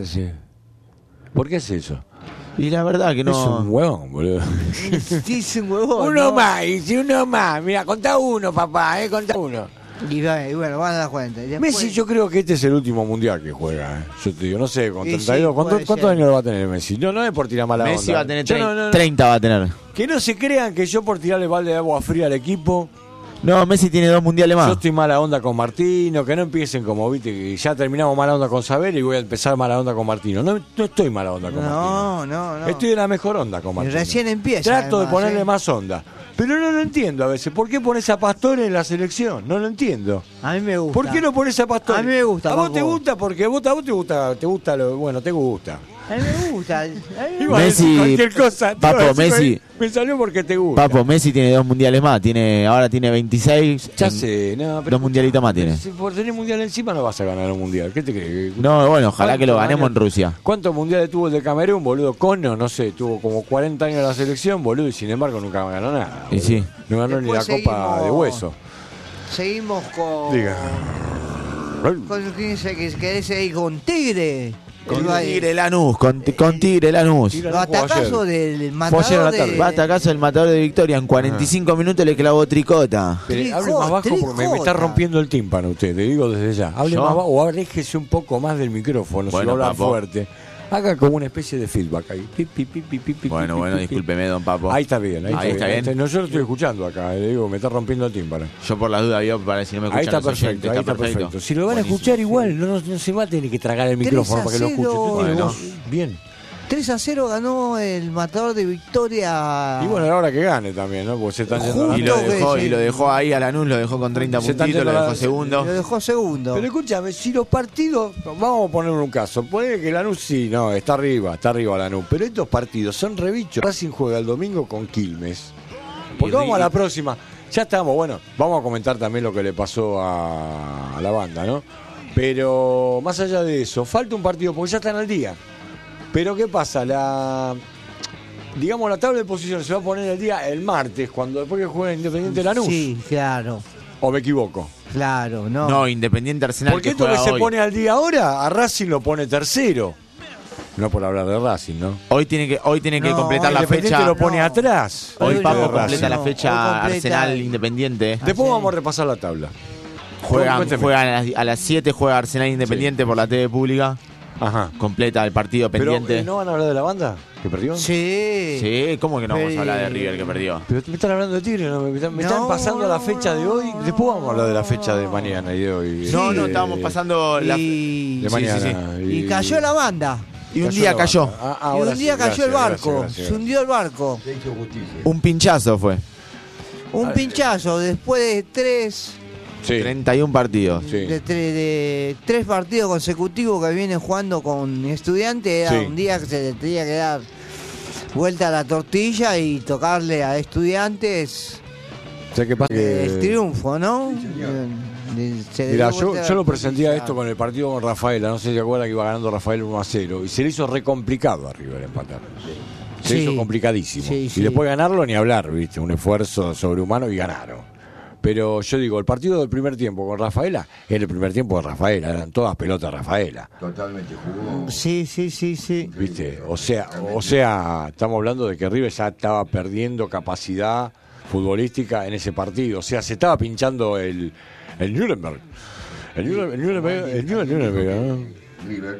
¿Por qué hace eso?
Y la verdad que
Es un
no.
huevón, boludo.
Sí, es un huevón.
Uno
¿no?
más, dice uno más. Mira, contá uno, papá, contá uno.
Y bueno, van a dar cuenta. Y después-
Messi, yo creo que este es el último mundial que juega. Yo te digo, no sé, con
Y sí,
32.
puede
¿Cuántos
ser.
años va a tener Messi? No es por tirar mala
Messi
onda.
va a tener
Yo no.
30 va a tener.
Que no se crean que yo por tirarle balde de agua fría al equipo,
No, Messi tiene 2 mundiales
yo
más.
estoy mala onda con Martino, que no empiecen como, viste, que ya terminamos mala onda con Saber y voy a empezar mala onda con Martino. No estoy mala onda con Martino.
No.
Estoy de la mejor onda con
Y
Martino.
recién empieza.
Trato de
además,
ponerle
¿eh?
más onda. Pero no lo entiendo a veces. ¿Por qué pones a Pastore en la selección? No lo entiendo.
A mí me gusta.
¿Por qué no pones a Pastore?
A mí me gusta,
¿A vos
Paco.
te gusta? Porque a vos te gusta lo bueno, te gusta.
A mí me gusta. A mí me
Iba a decir
Messi-
cualquier cosa.
Papo,
Iba a decir,
Messi-
Me salió porque te gusta.
Papo, Messi tiene 2 mundiales más. Ahora tiene 26.
Ya
En-
sé, no, pero
2 mundialitos más tiene.
Si por tener mundial encima no vas a ganar un mundial. ¿Qué te crees?
No, bueno, ojalá que lo
¿Cuántos
ganemos en
años-
Rusia.
¿Cuántos mundiales tuvo el de Camerún, boludo? Cono, no sé, tuvo como 40 años en la selección, boludo, y sin embargo nunca ganó nada.
Y sí.
No ganó ni la
Después
copa
seguimos-
de hueso.
seguimos con...
Diga.
¿Con quién se que querés ir? Con Tigre.
Con Tigre Lanús, con Tigre Lanús.
Los atacazos del
Fue ayer a la
matador
tarde.
de...
Batacazo del matador de Victoria. En 45 minutos le clavó tricota.
Pero hable más bajo porque me está
Tricota.
rompiendo el tímpano usted, le digo desde ya. Hable
¿Yo?
más bajo o aléjese un poco más del micrófono, si
Bueno,
va a hablar
papo.
fuerte. Haga como una especie de feedback ahí. Pi, pi, pi, pi, pi, pi,
Bueno,
pi,
bueno,
pi, pi.
discúlpeme, don Papo.
Ahí está bien,
Ahí está bien.
No, yo lo estoy escuchando acá, le digo, me está rompiendo el tímpano.
Yo por las dudas, yo para si no me escuchan
Ahí está
los oyentes,
perfecto, ahí está perfecto. Si lo van a
Buenísimo.
escuchar igual, no se va a tener que tragar el micrófono para que lo escuchen.
3-0.
Usted tiene
Bueno.
voz bien.
3-0 ganó el matador de Victoria.
Y bueno, a la hora que gane también, ¿no? Porque se están yendo a la
Y lo
Junto que
dejó,
sí.
y lo dejó ahí a Lanús, lo dejó con 30
Se están
puntitos, lo
yendo
dejó
la-
segundo.
Lo dejó segundo.
Pero escúchame, si los partidos, vamos a poner un caso, puede que Lanús sí, no, está arriba Lanús, pero estos partidos son rebichos. Racing juega el domingo con Quilmes. Porque
Y
vamos a la
River.
próxima, ya estamos, bueno, vamos a comentar también lo que le pasó a la banda, ¿no? Pero más allá de eso, falta un partido porque ya están al día. Pero ¿qué pasa? Digamos, la tabla de posiciones se va a poner el día el martes, cuando después que juegue Independiente Lanús.
Sí, claro,
¿O me equivoco?
claro, no.
No, Independiente Arsenal.
Porque
que
esto que
juega
se
hoy.
pone al día ahora, a Racing lo pone tercero. No por hablar de Racing, ¿no?
Hoy tiene que
No,
completar la
Independiente
fecha.
lo pone
No.
atrás.
Hoy
Hoy
Papo
no,
completa la
no,
fecha
hoy completa-
Arsenal Independiente.
Después
sí.
vamos a repasar la tabla.
Juegan
Cuénteme.
a las 7 juega Arsenal Independiente por la TV pública.
Ajá.
Completa el partido
Pero,
pendiente.
¿no van a hablar de la banda que perdió?
Sí.
Sí, ¿cómo que no vamos a hablar de
Sí.
River que perdió?
Pero me están hablando de Tigre, ¿no? Me están
No,
pasando la fecha de hoy.
no,
Después vamos a hablar de la
no.
fecha de mañana y de hoy.
No,
Sí,
no, estábamos pasando la...
Y,
de
sí,
mañana.
y cayó la banda.
Y un día
la
cayó.
banda. Ah,
Y
ahora
un día
sí,
cayó el
gracias,
barco.
gracias.
Se hundió el barco.
Se hizo justicia.
Un pinchazo fue.
Un pinchazo después de tres
Sí.
31 partidos.
Sí.
de tres partidos consecutivos que vienen jugando con Estudiantes. Era
Sí.
un día que se le tenía que dar vuelta a la tortilla y tocarle a Estudiantes
O sea, ¿qué pasa?
el triunfo, ¿no? Se le
Mirá,
dio
yo
vuelta
lo
la
presentía
tortilla.
esto con el partido con Rafaela. No sé si se acuerdan que iba ganando Rafael 1-0. Y se le hizo re complicado a River empatar. Se
Sí.
hizo complicadísimo.
Sí,
y
sí.
después ganarlo ni hablar, ¿viste? Un esfuerzo sobrehumano y ganaron. Pero yo digo, el partido del primer tiempo con Rafaela era el primer tiempo de Rafaela. Eran todas pelotas de Rafaela.
Totalmente jugó.
Sí, sí, sí, sí.
¿Viste? O sea, estamos hablando de que River ya estaba perdiendo capacidad futbolística en ese partido. O sea, se estaba pinchando el Nuremberg. El Nuremberg, ¿no?
River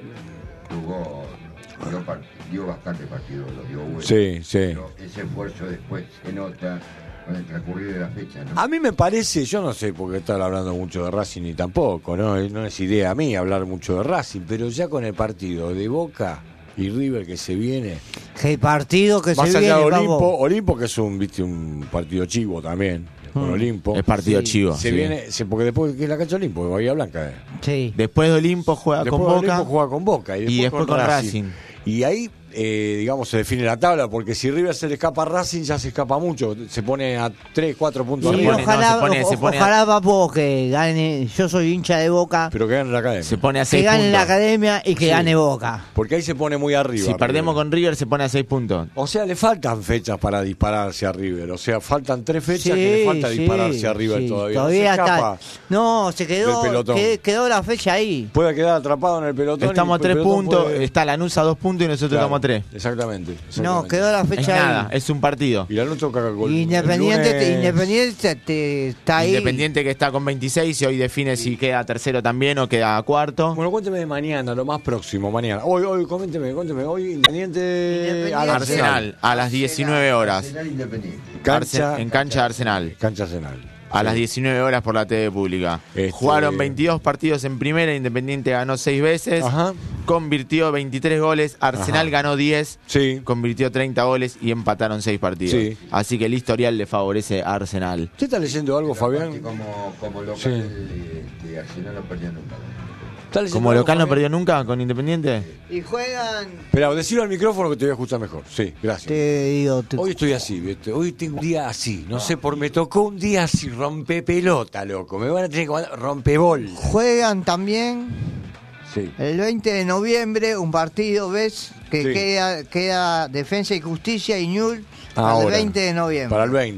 dio bastante partido, lo dio bueno.
Sí, sí.
Pero ese esfuerzo después se nota con el transcurrir de la fecha, ¿no?
A mí me parece, yo no sé porque están hablando mucho de Racing ni tampoco, ¿no? No es idea mía hablar mucho de Racing, pero ya con el partido de Boca y River que se viene,
Qué partido que
más
se
allá
viene,
de
Pablo.
Olimpo que es un partido chivo también, con Olimpo.
Es partido
Sí.
chivo.
Se
sí.
viene, porque después que es la cancha de Olimpo, de Bahía Blanca.
Sí.
Después de Olimpo juega
Después
con
de
Boca.
Olimpo juega con Boca y después, con Racing. Y ahí, digamos, se define la tabla, porque si River se le escapa a Racing, ya se escapa mucho. Se pone a 3, 4 puntos
Y
Se
arriba.
pone,
ojalá,
no, se pone
ojalá Papo, que gane. Yo soy hincha de Boca.
Pero que gane la academia.
Se pone a
Que
6
gane la
puntos.
academia y que
Sí.
gane Boca.
Porque ahí se pone muy arriba.
Si perdemos
River.
con River se pone a 6 puntos.
O sea, le faltan fechas para dispararse a River. O sea, faltan 3 fechas
Sí,
que le falta
sí,
dispararse a River
sí.
todavía. No se escapa.
No, se quedó,
del pelotón.
quedó la fecha ahí.
Puede quedar atrapado en el pelotón.
Estamos
y
a 3
el pelotón
puntos,
puede-
está Lanús a 2 puntos y nosotros
Claro,
estamos a 3.
Exactamente.
No, quedó la
Es
fecha
nada,
ahí.
es un partido.
Y la noche toca con
Independiente,
el lunes-
Independiente está ahí.
Independiente que está con 26 y hoy define si queda tercero también o queda cuarto.
Bueno, cuénteme de mañana, lo más próximo, mañana. Hoy, coménteme. Hoy, Independiente
Independiente.
al
Arsenal, a las 19 horas.
Arsenal Independiente.
En cancha de Arsenal.
Cancha Arsenal.
A las 19 horas por la TV pública. Jugaron 22 partidos en primera, Independiente ganó 6 veces,
Ajá.
convirtió 23 goles, Arsenal
Ajá.
ganó 10,
Sí.
convirtió 30 goles y empataron 6 partidos.
Sí.
Así que el historial le favorece a Arsenal.
¿Usted está leyendo algo, Fabián?
Aparte, como local,
Sí.
Arsenal no perdió nunca.
¿Está leyendo
¿Como
algo,
local no
Fabián?
perdió nunca con Independiente?
Y juegan.
Espera, decirlo al micrófono que te voy a escuchar mejor. Sí, gracias.
Te digo,
Hoy estoy así, ¿viste? Hoy tengo un día así. No sé, me tocó un día así, rompe pelota, loco. Me van a tener que mandar rompebol.
juegan también
Sí.
el 20 de noviembre un partido, ¿ves? Que
Sí.
queda Defensa y Justicia y Ñul para el
Ahora,
20 de noviembre.
Para el 20.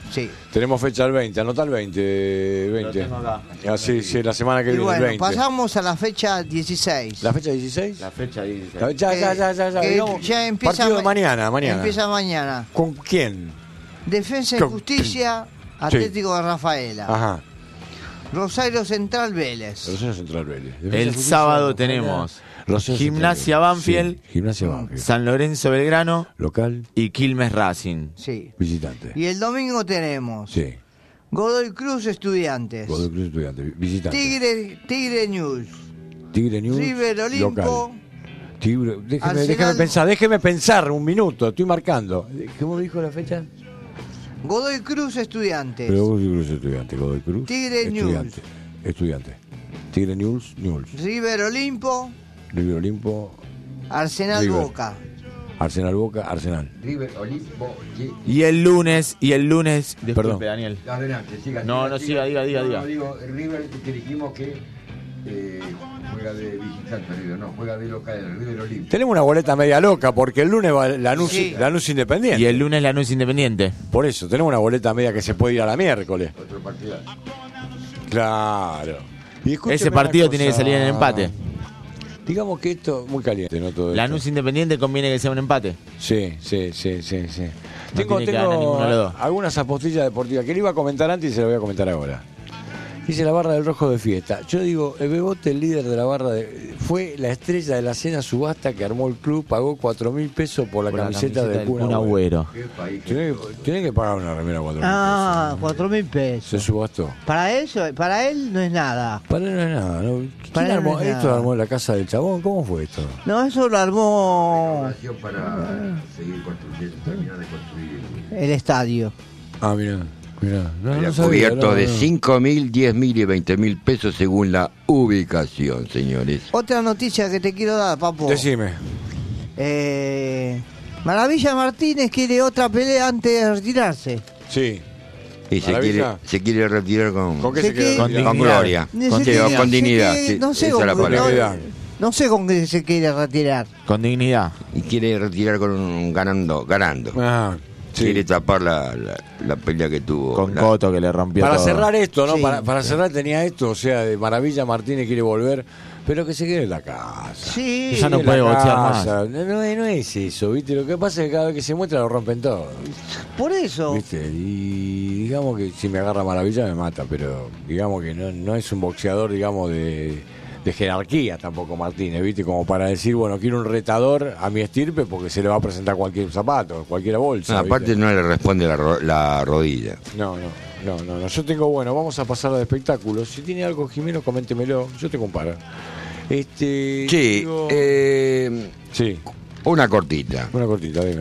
Sí.
Tenemos fecha el 20, anota el 20.
Lo tengo acá.
Sí, la semana que
Y
viene,
bueno,
el 20.
pasamos a la fecha 16.
¿La fecha 16?
La fecha 16.
Ya,
Que
digamos,
ya empieza
partido de mañana.
Empieza mañana.
¿Con quién?
Defensa y
Con-
Justicia, Atlético de Rafaela.
Ajá.
Rosario Central Vélez.
Rosario Central Vélez.
El sábado tenemos
Rosario
Gimnasia
Central Vélez.
Banfield,
Sí, Gimnasia Banfield.
San Lorenzo Belgrano
Local,
y Quilmes Racing.
Sí.
visitante.
Y el domingo tenemos
Sí.
Godoy Cruz Estudiantes.
Godoy Cruz Estudiante, visitante.
Tigre News.
Tigre News.
River Olimpo.
Local. Tigre,
Arsenal-
déjeme pensar un minuto, estoy marcando. ¿Cómo dijo la fecha?
Godoy Cruz Estudiantes.
Pero Godoy Cruz Estudiante, Godoy Cruz.
Tigre News.
Estudiante. Tigre News.
River Olimpo.
River Olimpo,
Arsenal
River.
Boca.
Arsenal Boca, Arsenal.
River, Olimpo,
Y el lunes, disculpe,
Perdón.
Daniel.
adelante, siga.
No, siga, diga.
No, digo, River, que dijimos que juega de visitante, River, no, juega de local, el River Olimpo.
Tenemos una boleta media loca porque el lunes va Lanús,
Sí.
Lanús Independiente.
Y el lunes Lanús Independiente.
Por eso, tenemos una boleta media que se puede ir a la miércoles.
Otro partido.
Claro. Y escúcheme
Ese partido
una
tiene que
cosa.
salir en empate.
Digamos que esto muy caliente, ¿no? Todo esto.
Lanús Independiente conviene que sea un empate.
Sí. Tengo
tiene que ganar ninguno de los dos.
algunas apostillas deportivas que le iba a comentar antes y se las voy a comentar ahora. Dice la barra del Rojo de fiesta. Yo digo, el Bebote, el líder de la barra, fue la estrella de la cena subasta que armó el club, pagó 4.000 pesos por la camiseta del Kun Agüero.
Agüero.
Tiene que pagar una remera 4.000
Ah,
pesos.
4.000 pesos.
Se subastó.
Para él no es nada.
Para él no es nada. ¿No?
Para
¿Quién
él no
armó?
es
¿Esto
nada.
lo armó en la casa del chabón? ¿Cómo fue esto?
No, eso lo armó
Oración para seguir construyendo, terminar de construir.
el estadio.
Ah, mira. No,
Era
no sabía,
cubierto
no,
de
no.
5.000, 10.000 y 20.000 pesos según la ubicación, señores.
Otra noticia que te quiero dar, papo.
Decime.
Maravilla Martínez quiere otra pelea antes de retirarse.
Sí.
Y
Maravilla.
se quiere retirar con
¿Con qué
Se
se quedó?
quiere-
con
dignidad.
gloria.
Se quiere-
Con dignidad.
se quiere-
Sí,
no sé
esa es la
con,
palabra.
no sé con qué se quiere retirar.
Con dignidad.
Y quiere retirar con un ganando.
Ah, sí.
Quiere tapar la pelea que tuvo.
Con
la-
Coto que le rompió
Para
todo.
cerrar esto, ¿no?
Sí.
Para cerrar tenía esto, o sea, de Maravilla Martínez quiere volver, pero que se quede en la casa.
Sí.
Ya no
En
puede
la
boxear
casa. No es eso, ¿viste? Lo que pasa es que cada vez que se muestra lo rompen todo,
Por eso.
¿viste? Y digamos que si me agarra Maravilla me mata, pero digamos que no es un boxeador, digamos, de jerarquía tampoco Martínez, ¿viste? Como para decir, bueno, quiero un retador a mi estirpe porque se le va a presentar cualquier zapato, cualquier bolsa.
No,
¿viste?
aparte no le responde la rodilla.
No. Yo tengo, bueno, vamos a pasar de espectáculos. Si tiene algo, Jimeno, coméntemelo. Yo te comparo.
Sí,
digo- sí,
una cortita.
una cortita, dime.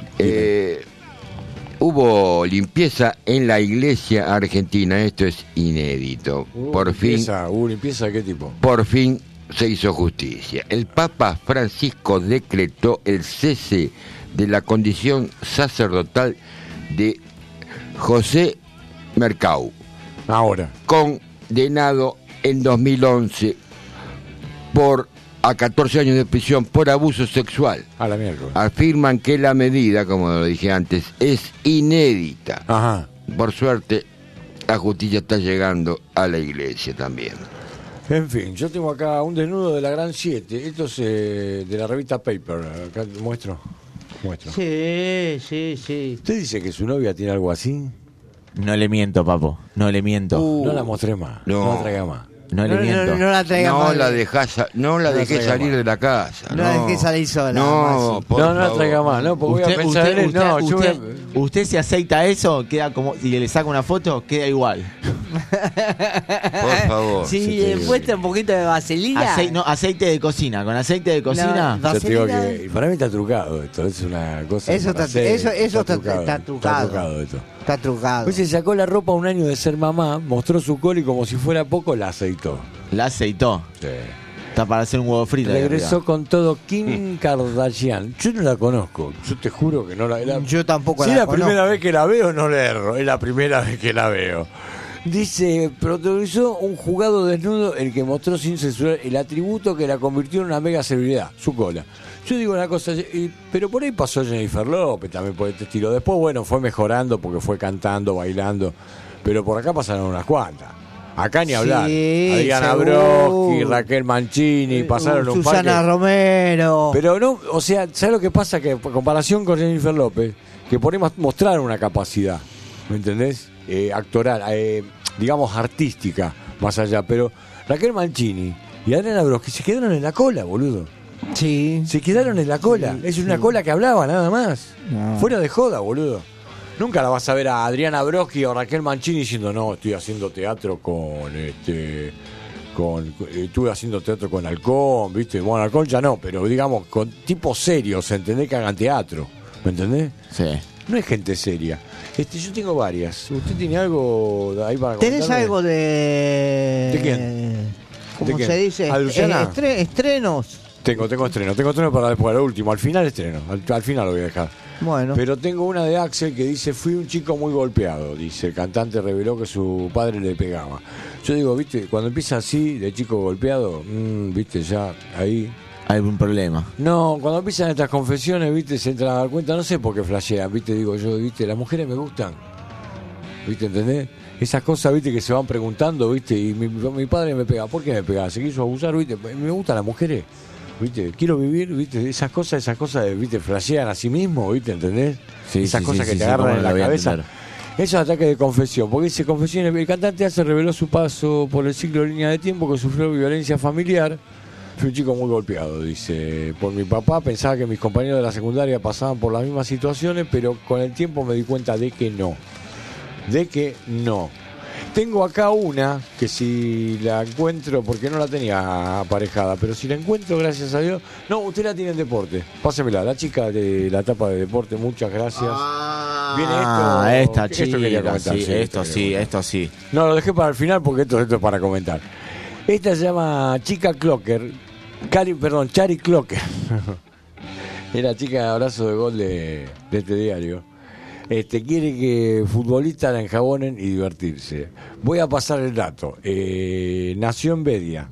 Hubo limpieza en la iglesia argentina, esto es inédito.
¿Limpieza de qué tipo?
Por fin se hizo justicia. El Papa Francisco decretó el cese de la condición sacerdotal de José Mercau,
Ahora.
condenado en 2011 a 14 años de prisión por abuso sexual.
A la miércoles.
Afirman que la medida, como lo dije antes, es inédita.
Ajá.
Por suerte, la justicia está llegando a la iglesia también.
En fin, yo tengo acá un desnudo de la Gran 7. Esto es de la revista Paper. Acá muestro.
Sí.
¿Usted dice que su novia tiene algo así?
No le miento, papo. No le miento.
No la mostré más. No la traiga más.
No le miento.
No la traiga
No
más.
la dejé
traiga
salir
más.
de la casa.
No la dejé salir sola,
No,
Maxi.
por
No la
favor.
traiga más, no, porque voy a pensar en él. No, yo voy a-
usted si aceita eso, queda como. Si le saca una foto, queda igual.
Por favor.
Si
te
le
digo
puesta un poquito de vaselina.
Aceite de cocina. Con aceite de cocina.
No,
Yo te digo
vaselina.
que para mí está trucado esto, es una cosa.
Eso
para
está-
hacer,
eso está trucado.
Está trucado esto.
Está trucado.
Pues se sacó la ropa un año de ser mamá, mostró su coli como si fuera poco, la aceitó.
La aceitó. Está para hacer un huevo frito. ahí
Regresó
arriba.
con todo Kim Kardashian. Yo no la conozco, yo te juro que no la.
Yo tampoco
Si
la
es la
conozco.
primera vez que la veo, no le erro, es la primera vez que la veo. Dice, protagonizó un jugado desnudo el que mostró sin censurar el atributo que la convirtió en una mega celebridad, su cola. Yo digo una cosa, pero por ahí pasó Jennifer López también por este estilo. Después, bueno, fue mejorando porque fue cantando, bailando, pero por acá pasaron unas cuantas. Acá ni hablar. Adriana Broski, Raquel Mancini, pasaron un par.
Susana Romero.
Pero no, o sea, ¿sabes lo que pasa? Que en comparación con Jennifer López, que por ahí mostraron una capacidad, ¿me entendés? Actoral, digamos artística, más allá. Pero Raquel Mancini y Adriana Broski se quedaron en la cola, boludo.
Sí.
Se quedaron en la cola. Es una cola que hablaba, nada más. No. Fuera de joda, boludo. Nunca la vas a ver a Adriana Broski o Raquel Mancini diciendo, no, estoy haciendo teatro estuve haciendo teatro con Halcón, ¿viste? Bueno, Halcón ya no, pero digamos, con tipos serios, ¿entendés? Que hagan teatro, ¿me entendés?
Sí.
No es gente seria. Yo tengo varias. ¿Usted tiene algo ahí para comentarme?
¿Tenés algo de
quién?
¿Cómo
¿De quién?
se dice?
¿A Luciana?
Estrenos.
Tengo estreno para después, lo último. Al final estreno. Al final lo voy a dejar.
Bueno.
Pero tengo una de Axel que dice, fui un chico muy golpeado. Dice, el cantante reveló que su padre le pegaba. Yo digo, viste, cuando empieza así, de chico golpeado, viste, ya ahí...
Hay un problema.
No, cuando empiezan estas confesiones, viste, se entran a dar cuenta, no sé por qué flashean, viste, digo yo, viste, las mujeres me gustan. Viste, ¿entendés? Esas cosas, viste, que se van preguntando, viste, y mi padre me pega. ¿Por qué me pega? ¿Se quiso abusar, viste? Me gustan las mujeres. ¿Viste? Quiero vivir, ¿viste? Esas cosas, ¿viste? Flashean a sí mismo, ¿viste? ¿Entendés?
Sí,
esas cosas que te agarran en la cabeza. Esos ataques de confesión, porque dice confesiones, el cantante hace reveló su paso por el ciclo de línea de tiempo que sufrió violencia familiar. Fui un chico muy golpeado, dice, por mi papá. Pensaba que mis compañeros de la secundaria pasaban por las mismas situaciones, pero con el tiempo me di cuenta de que no. Tengo acá una que si la encuentro, porque no la tenía aparejada, pero si la encuentro, gracias a Dios. No, usted la tiene en deporte. Pásemela, la chica de la etapa de deporte, muchas gracias. Viene
esta chica,
esto quería comentar.
Esto sí.
No, lo dejé para el final porque esto es para comentar. Esta se llama Chica Clocker. Chari Clocker. Era chica de abrazo de gol de este diario. Quiere que futbolistas la enjabonen y divertirse. Voy a pasar el dato. Nació en Bedia,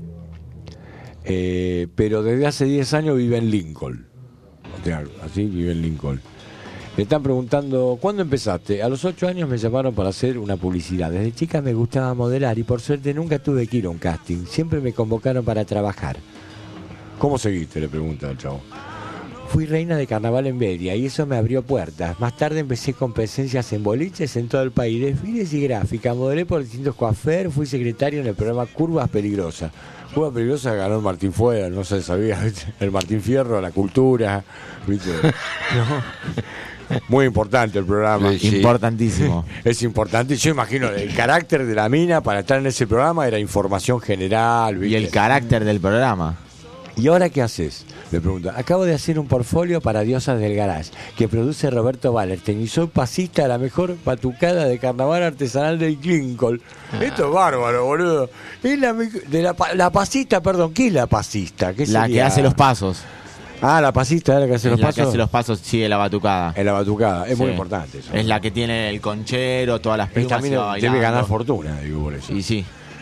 pero desde hace 10 años vive en Lincoln. O sea, así vive en Lincoln. Le están preguntando, ¿cuándo empezaste? A los 8 años me llamaron para hacer una publicidad. Desde chica me gustaba modelar y por suerte nunca tuve que ir a un casting. Siempre me convocaron para trabajar. ¿Cómo seguiste?, le pregunta el chavo. Fui reina de carnaval en Bedia y eso me abrió puertas. Más tarde empecé con presencias en boliches en todo el país, desfiles y gráfica. Modelé por distintos coafer, fui secretario en el programa Curvas Peligrosas. Curvas Peligrosas ganó el Martín Fuera, no se sabía, ¿viste? El Martín Fierro, la cultura, ¿viste? ¿No? Muy importante el programa.
Sí. Importantísimo.
Es importante. Yo imagino el carácter de la mina para estar en ese programa era información general, ¿viste?
Y el carácter del programa.
¿Y ahora qué haces?, le pregunta. Acabo de hacer un portfolio para Diosas del Garage que produce Roberto Wallerstein y soy pasista de la mejor batucada de carnaval artesanal del Lincoln. Esto es bárbaro, boludo. Es la pasista, perdón. ¿Qué es la pasista? ¿Qué
la
sería?
Que hace los pasos.
Ah, la pasista es la que hace los pasos.
La que hace los pasos, sí, de la batucada.
En la batucada, es muy importante eso.
Es la que tiene el conchero, todas las plumas.
También debe ganar fortuna, digo, por eso.
Y sí.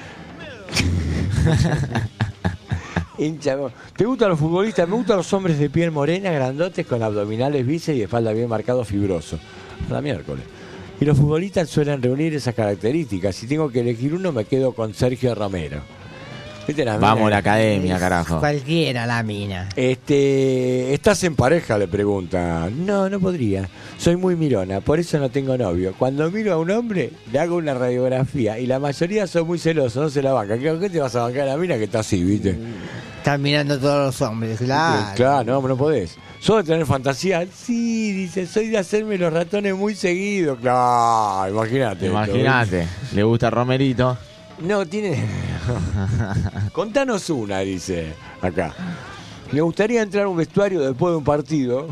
¿Te gustan los futbolistas? Me gustan los hombres de piel morena, grandotes, con abdominales, bíceps y espalda bien marcado, fibroso. La miércoles. Y los futbolistas suelen reunir esas características. Si tengo que elegir uno, me quedo con Sergio Romero.
Vamos a la academia, carajo.
Cualquiera la mina.
¿Estás en pareja?, le pregunta. No podría. Soy muy mirona, por eso no tengo novio. Cuando miro a un hombre, le hago una radiografía y la mayoría son muy celosos, no se la bancan. ¿Qué te vas a bancar a la mina que está así, viste?
Están mirando todos los hombres, claro.
Claro, no podés. ¿Sos de tener fantasía? Sí, dice, soy de hacerme los ratones muy seguido. Claro, imagínate.
¿Le gusta Romerito?
No, tiene... Contanos una, dice acá. Me gustaría entrar a un vestuario después de un partido.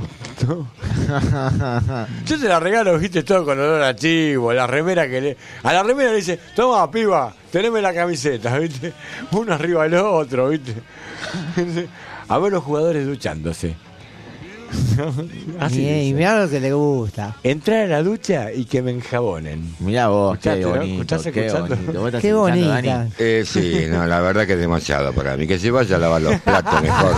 Yo te la regalo, viste, todo con olor a chivo, la remera a la remera le dice, toma, piba, teneme la camiseta, viste, uno arriba del otro, viste. A ver los jugadores duchándose. Así dice.
Y mirá lo que le gusta.
Entrar a la ducha y que me enjabonen.
Mirá vos, qué
Escuchaste, ¿no?
bonito.
¿Estás
Qué
escuchando?
bonito. ¿Vos estás
Qué
escuchando,
bonita.
Dani?
Sí, no, la verdad que es demasiado para mí. Que se vaya a lavar los platos mejor.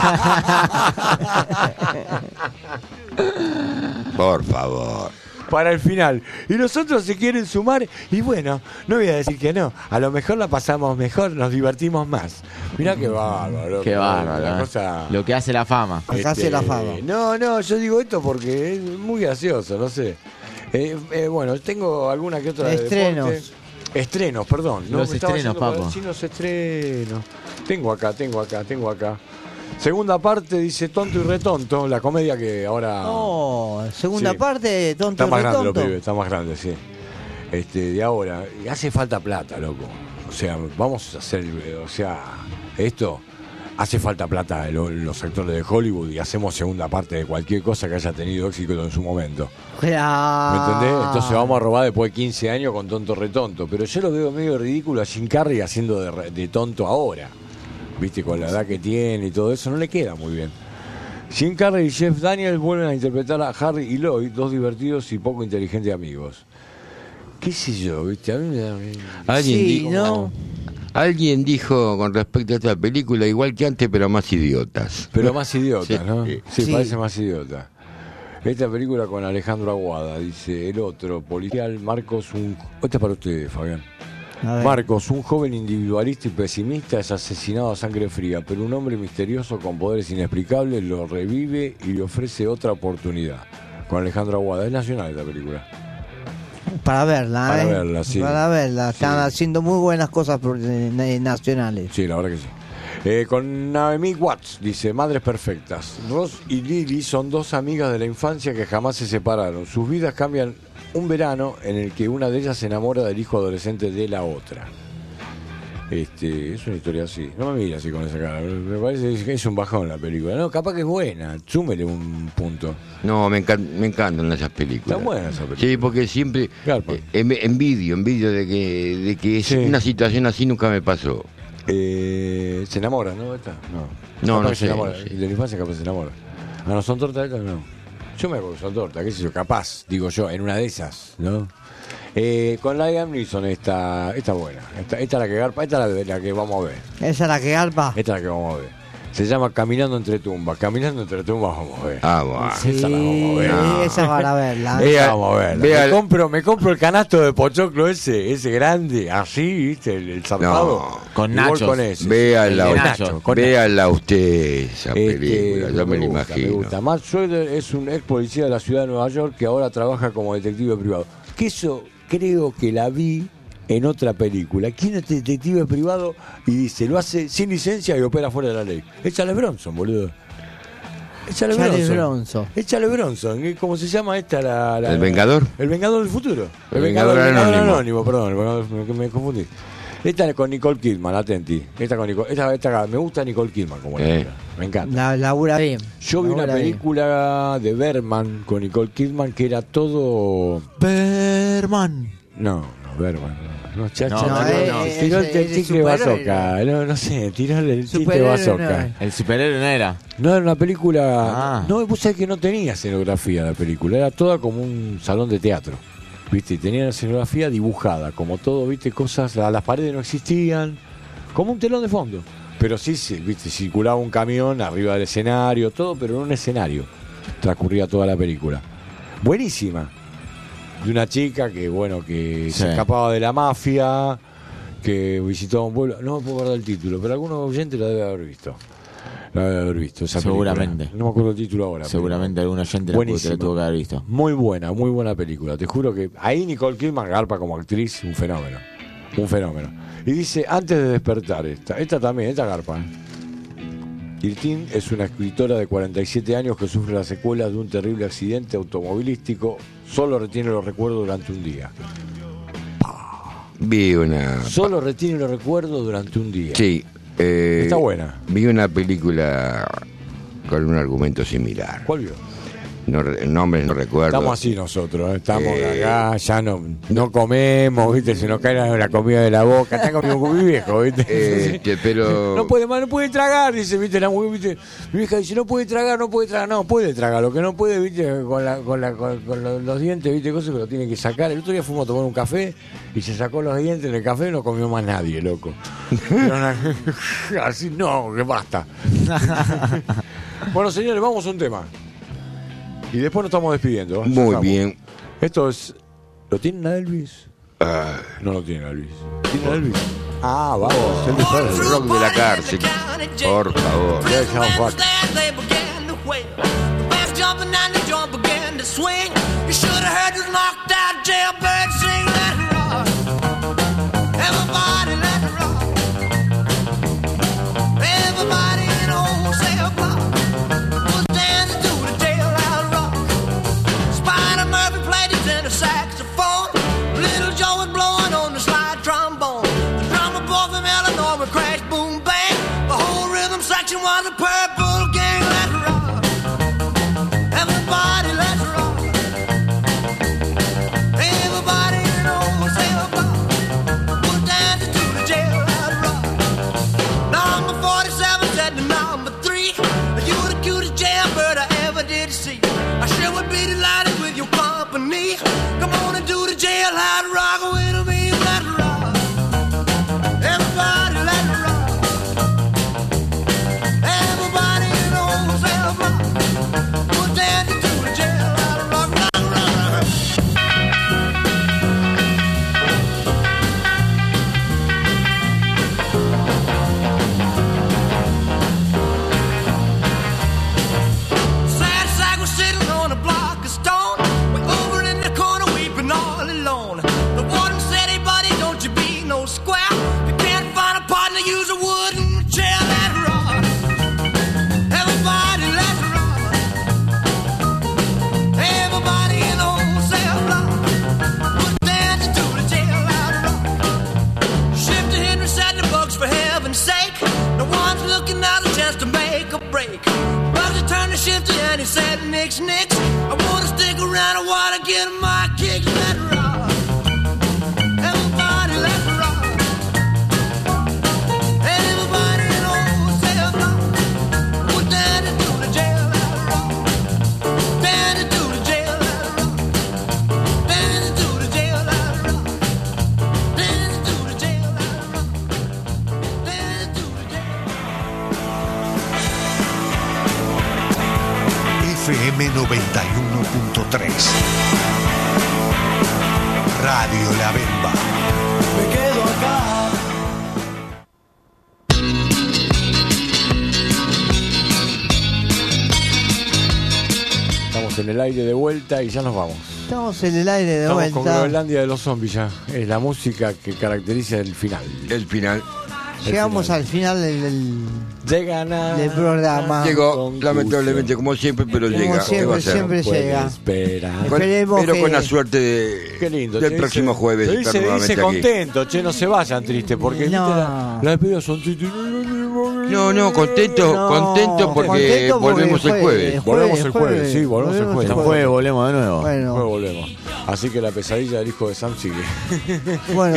Por favor.
Para el final. Y nosotros se quieren sumar. Y bueno, no voy a decir que no. A lo mejor la pasamos mejor, nos divertimos más. Mirá qué bárbaro. loco.
Qué bárbaro.
La cosa...
Lo que hace la fama.
Acá hace la fama.
No, yo digo esto porque es muy gracioso, no sé. Bueno, tengo alguna que otra de
Estrenos.
deporte. Estrenos, perdón.
Los
me estaba
estrenos,
yendo por
Papo.
decir los estrenos. Tengo acá. Segunda parte dice Tonto y Retonto, la comedia que ahora...
Oh, segunda
Sí.
parte, Tonto
Está
y
más grande los
Retonto.
pibes, está más grande, sí. De ahora. Y hace falta plata, loco. O sea, vamos a hacer, esto, hace falta plata los actores de Hollywood y hacemos segunda parte de cualquier cosa que haya tenido éxito en su momento.
Claro.
¿Me entendés? Entonces vamos a robar después de 15 años con Tonto Retonto. Pero yo lo veo medio ridículo a Jim Carrey haciendo de tonto ahora. Viste, con la edad que tiene y todo eso, no le queda muy bien. Jim Carrey y Jeff Daniels vuelven a interpretar a Harry y Lloyd, dos divertidos y poco inteligentes amigos. ¿Qué sé yo? ¿Viste? A mí me da...
Alguien,
Sí,
dijo,
¿no?
alguien dijo con respecto a esta película, igual que antes, pero más idiotas.
Pero más idiota,
Sí.
¿no? Sí,
Sí.
parece más idiota. Esta película con Alejandro Aguada, dice el otro policial, Marcos, Esta es para ustedes, Fabián.
A ver.
Marcos, un joven individualista y pesimista, es asesinado a sangre fría, pero un hombre misterioso con poderes inexplicables lo revive y le ofrece otra oportunidad. Con Alejandro Aguada. Es nacional esta película.
Para verla,
Para
¿eh?
verla, sí.
Para verla. Están
Sí.
haciendo muy buenas cosas nacionales.
Sí, la verdad que sí. Con Naomi Watts, dice, Madres Perfectas. Ross y Lily son dos amigas de la infancia que jamás se separaron. Sus vidas cambian un verano en el que una de ellas se enamora del hijo adolescente de la otra. Es una historia así. No me mires así con esa cara. Me parece que es un bajón la película. No, capaz que es buena. Súmele un punto.
No, me encantan esas películas.
Están buenas esas películas.
Sí, porque siempre
Garpa.
envidio de que
Sí.
una situación así nunca me pasó.
Se enamora, ¿no? Esta, no.
No,
Capaz
no
que se
sé,
enamora.
no sé.
Y de la infancia capaz se enamora. Ah, no son tortas estas, no. Yo me acuerdo que son tortas, qué sé yo, capaz, digo yo, en una de esas, ¿no? Con Liam Neeson esta buena. Esta es la que garpa, esta es la que vamos a ver.
Esa es la que garpa.
Esta es la que vamos a ver. Se llama Caminando entre tumbas. Caminando entre tumbas vamos a ver.
Ah, bueno.
Sí,
esa la vamos a ver.
esa para verla.
Vea-
Vamos a ver.
vea-
Me compro el canasto de pochoclo ese grande, así, ¿viste? El zarpado.
No.
Con
Y voy
nachos.
con ese.
Véala,
El de
usted,
Nacho, con
véala usted esa película, yo me la
gusta,
imagino.
Me gusta. Matt Schroeder es un ex policía de la ciudad de Nueva York que ahora trabaja como detective privado. Que eso creo que la vi en otra película. ¿Quién es detective privado? Y dice, lo hace sin licencia y opera fuera de la ley. Es Charles Bronson, boludo. Es Charles Bronson. Es Charles Bronson. ¿Cómo se llama esta?
¿El Vengador?
El Vengador del futuro.
El Vengador Anónimo.
Perdón, el Vengador- me confundí. Esta es con Nicole Kidman, atenti. Esta con Nicole, esta me gusta Nicole Kidman como me encanta.
La labura bien.
Yo vi una
Labura bien.
película de Berman con Nicole Kidman que era todo...
Berman.
No, Berman. No, chacha,
No,
no,
tiró
ese
el chicle
superhéroe
bazooka. No sé, tiró el chicle
Superhéroe
bazooka.
no
El superhéroe no era.
No era una película...
Ah.
No, vos sabés que no tenía escenografía la película. Era toda como un salón de teatro. ¿Viste? Tenía la escenografía dibujada. Como todo, ¿viste? Cosas... Las paredes no existían. Como un telón de fondo. Pero sí, ¿viste? Circulaba un camión arriba del escenario. Todo, pero en un escenario. Transcurría toda la película. Buenísima. De una chica que, bueno, que
Sí.
se escapaba de la mafia, que visitaba un pueblo. No me puedo acordar el título, pero algunos oyentes la debe haber visto. La debe haber visto esa
Seguramente.
película. No me acuerdo el título ahora.
Seguramente algún oyente
Buenísima.
la tuvo que haber visto.
Muy buena película. Te juro que ahí Nicole Kidman garpa como actriz, un fenómeno. Un fenómeno. Y dice, antes de despertar esta también, esta garpa. Irtín es una escritora de 47 años que sufre las secuelas de un terrible accidente automovilístico. Solo retiene los recuerdos durante un día.
Vi una...
Solo retiene los recuerdos durante un día.
Sí.
Está buena.
Vi una película con un argumento similar.
¿Cuál vio?
Nombres no recuerdo.
Estamos así nosotros, estamos acá, ya no comemos, ¿viste? Se nos cae la comida de la boca, está como mi viejo, ¿viste?
Pero...
No puede tragar, dice, ¿viste? ¿Viste? Mi vieja dice, no puede tragar, no puede tragar, lo que no puede, ¿viste? Con los dientes, ¿viste? Cosas que lo tiene que sacar. El otro día fuimos a tomar un café y se sacó los dientes en el café y no comió más nadie, loco. Así no, que basta. Bueno, señores, vamos a un tema. Y después nos estamos despidiendo.
Muy bien.
Esto es... ¿Lo tienen a Elvis? No lo tienen a Elvis. ¿Tienen a Elvis? Ah, vamos.
El rock de la cárcel. Por favor.
Was a purple gang, let's rock. Everybody, let's rock. Everybody in old cell block was dancing to the jailhouse rock. Number 47 said to number 3, you the cutest jailbird I ever did see. I sure would be delighted with your company. Come on and do the jailhouse rock with me, let's rock. Everybody, let's rock. And he said, Nix, Nix, I wanna stick around, I wanna get my kicks, let's rock. Everybody, let's rock. Everybody in old cell block was dancing to the jail, let's rock. Dancing to the jail, let's rock. Dancing to the jail, let's rock. Dancing to the jail, let's rock. Dancing to the jail.
FM 91.3 Radio La Bemba.
Me quedo acá.
Estamos en el aire de vuelta y ya nos vamos.
Estamos en el aire de
Estamos
vuelta.
con Groenlandia de los zombies ya. Es la música que caracteriza el final.
El final.
Llegamos al final del programa.
Llegó, lamentablemente, como siempre, pero
como
llega.
Siempre llega.
Pero con la suerte del próximo jueves.
Se dice contento, che, no se vayan tristes, porque
no.
las despedidas son tristes.
No, contento porque volvemos el jueves.
Volvemos el jueves, sí, volvemos el jueves.
El jueves volvemos de nuevo.
Bueno.
Luego volvemos. Así que la pesadilla del hijo de Sam sigue.
Bueno,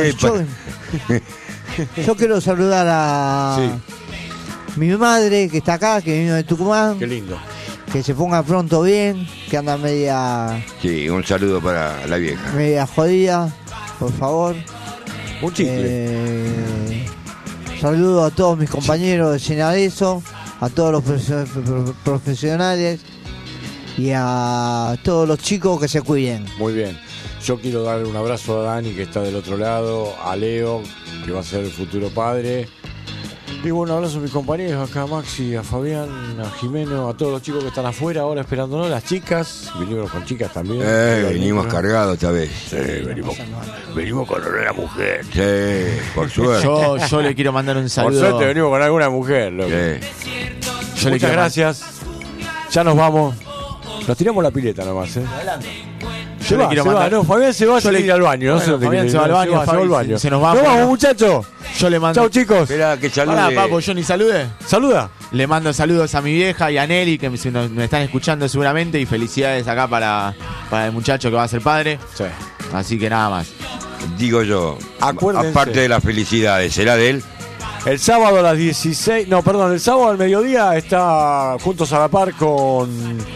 yo quiero saludar a mi madre que está acá, que vino de Tucumán.
Qué lindo.
Que se ponga pronto bien, que anda media...
Sí, un saludo para la vieja.
Media jodida, por favor.
Un chicle.
Saludo a todos mis compañeros de Senadeso, a todos los profesionales y a todos los chicos que se cuiden.
Muy bien. Yo quiero darle un abrazo a Dani, que está del otro lado, a Leo, que va a ser el futuro padre. Y bueno, un abrazo a mis compañeros, acá a Maxi, a Fabián, a Jimeno, a todos los chicos que están afuera ahora esperándonos, las chicas, vinimos con chicas también.
Venimos cargados esta vez.
Sí, venimos con olor a mujer.
Sí, por suerte.
Yo le quiero mandar un saludo.
Por suerte venimos con alguna mujer, loco.
Sí.
Muchas gracias. Ya nos vamos. Nos tiramos la pileta nomás,
Yo le quiero mandar.
No, Fabián se va a ir al baño. No sé dónde
Fabián
quiere
se va al baño.
Se va al baño.
Se nos va.
Nos vamos, muchachos.
Yo le mando.
Chau, chicos.
Espera que salude.
Pará, papo, yo ni salude.
Saluda.
Le mando saludos a mi vieja y a Nelly, que me están escuchando seguramente. Y felicidades acá para el muchacho que va a ser padre.
Sí.
Así que nada más.
Digo yo,
Acuérdense.
aparte de las felicidades, ¿será de él?
El sábado a las 16. No, perdón, el sábado al mediodía está Juntos a la Par con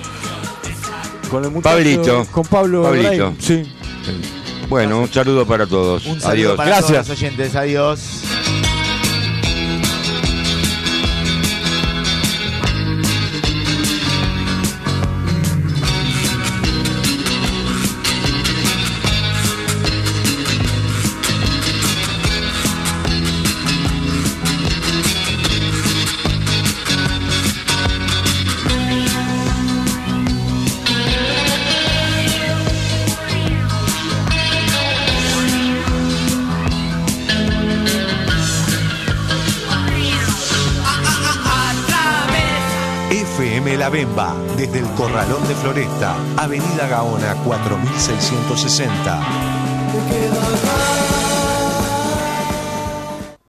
el muchacho.
Pablito.
Con Pablo.
Pablito.
Rey. Sí.
Bueno, un saludo para todos.
Un saludo
Adiós.
para
Gracias.
todos los oyentes. Adiós.
FM La Bemba, desde el Corralón de Floresta, Avenida Gaona 4660.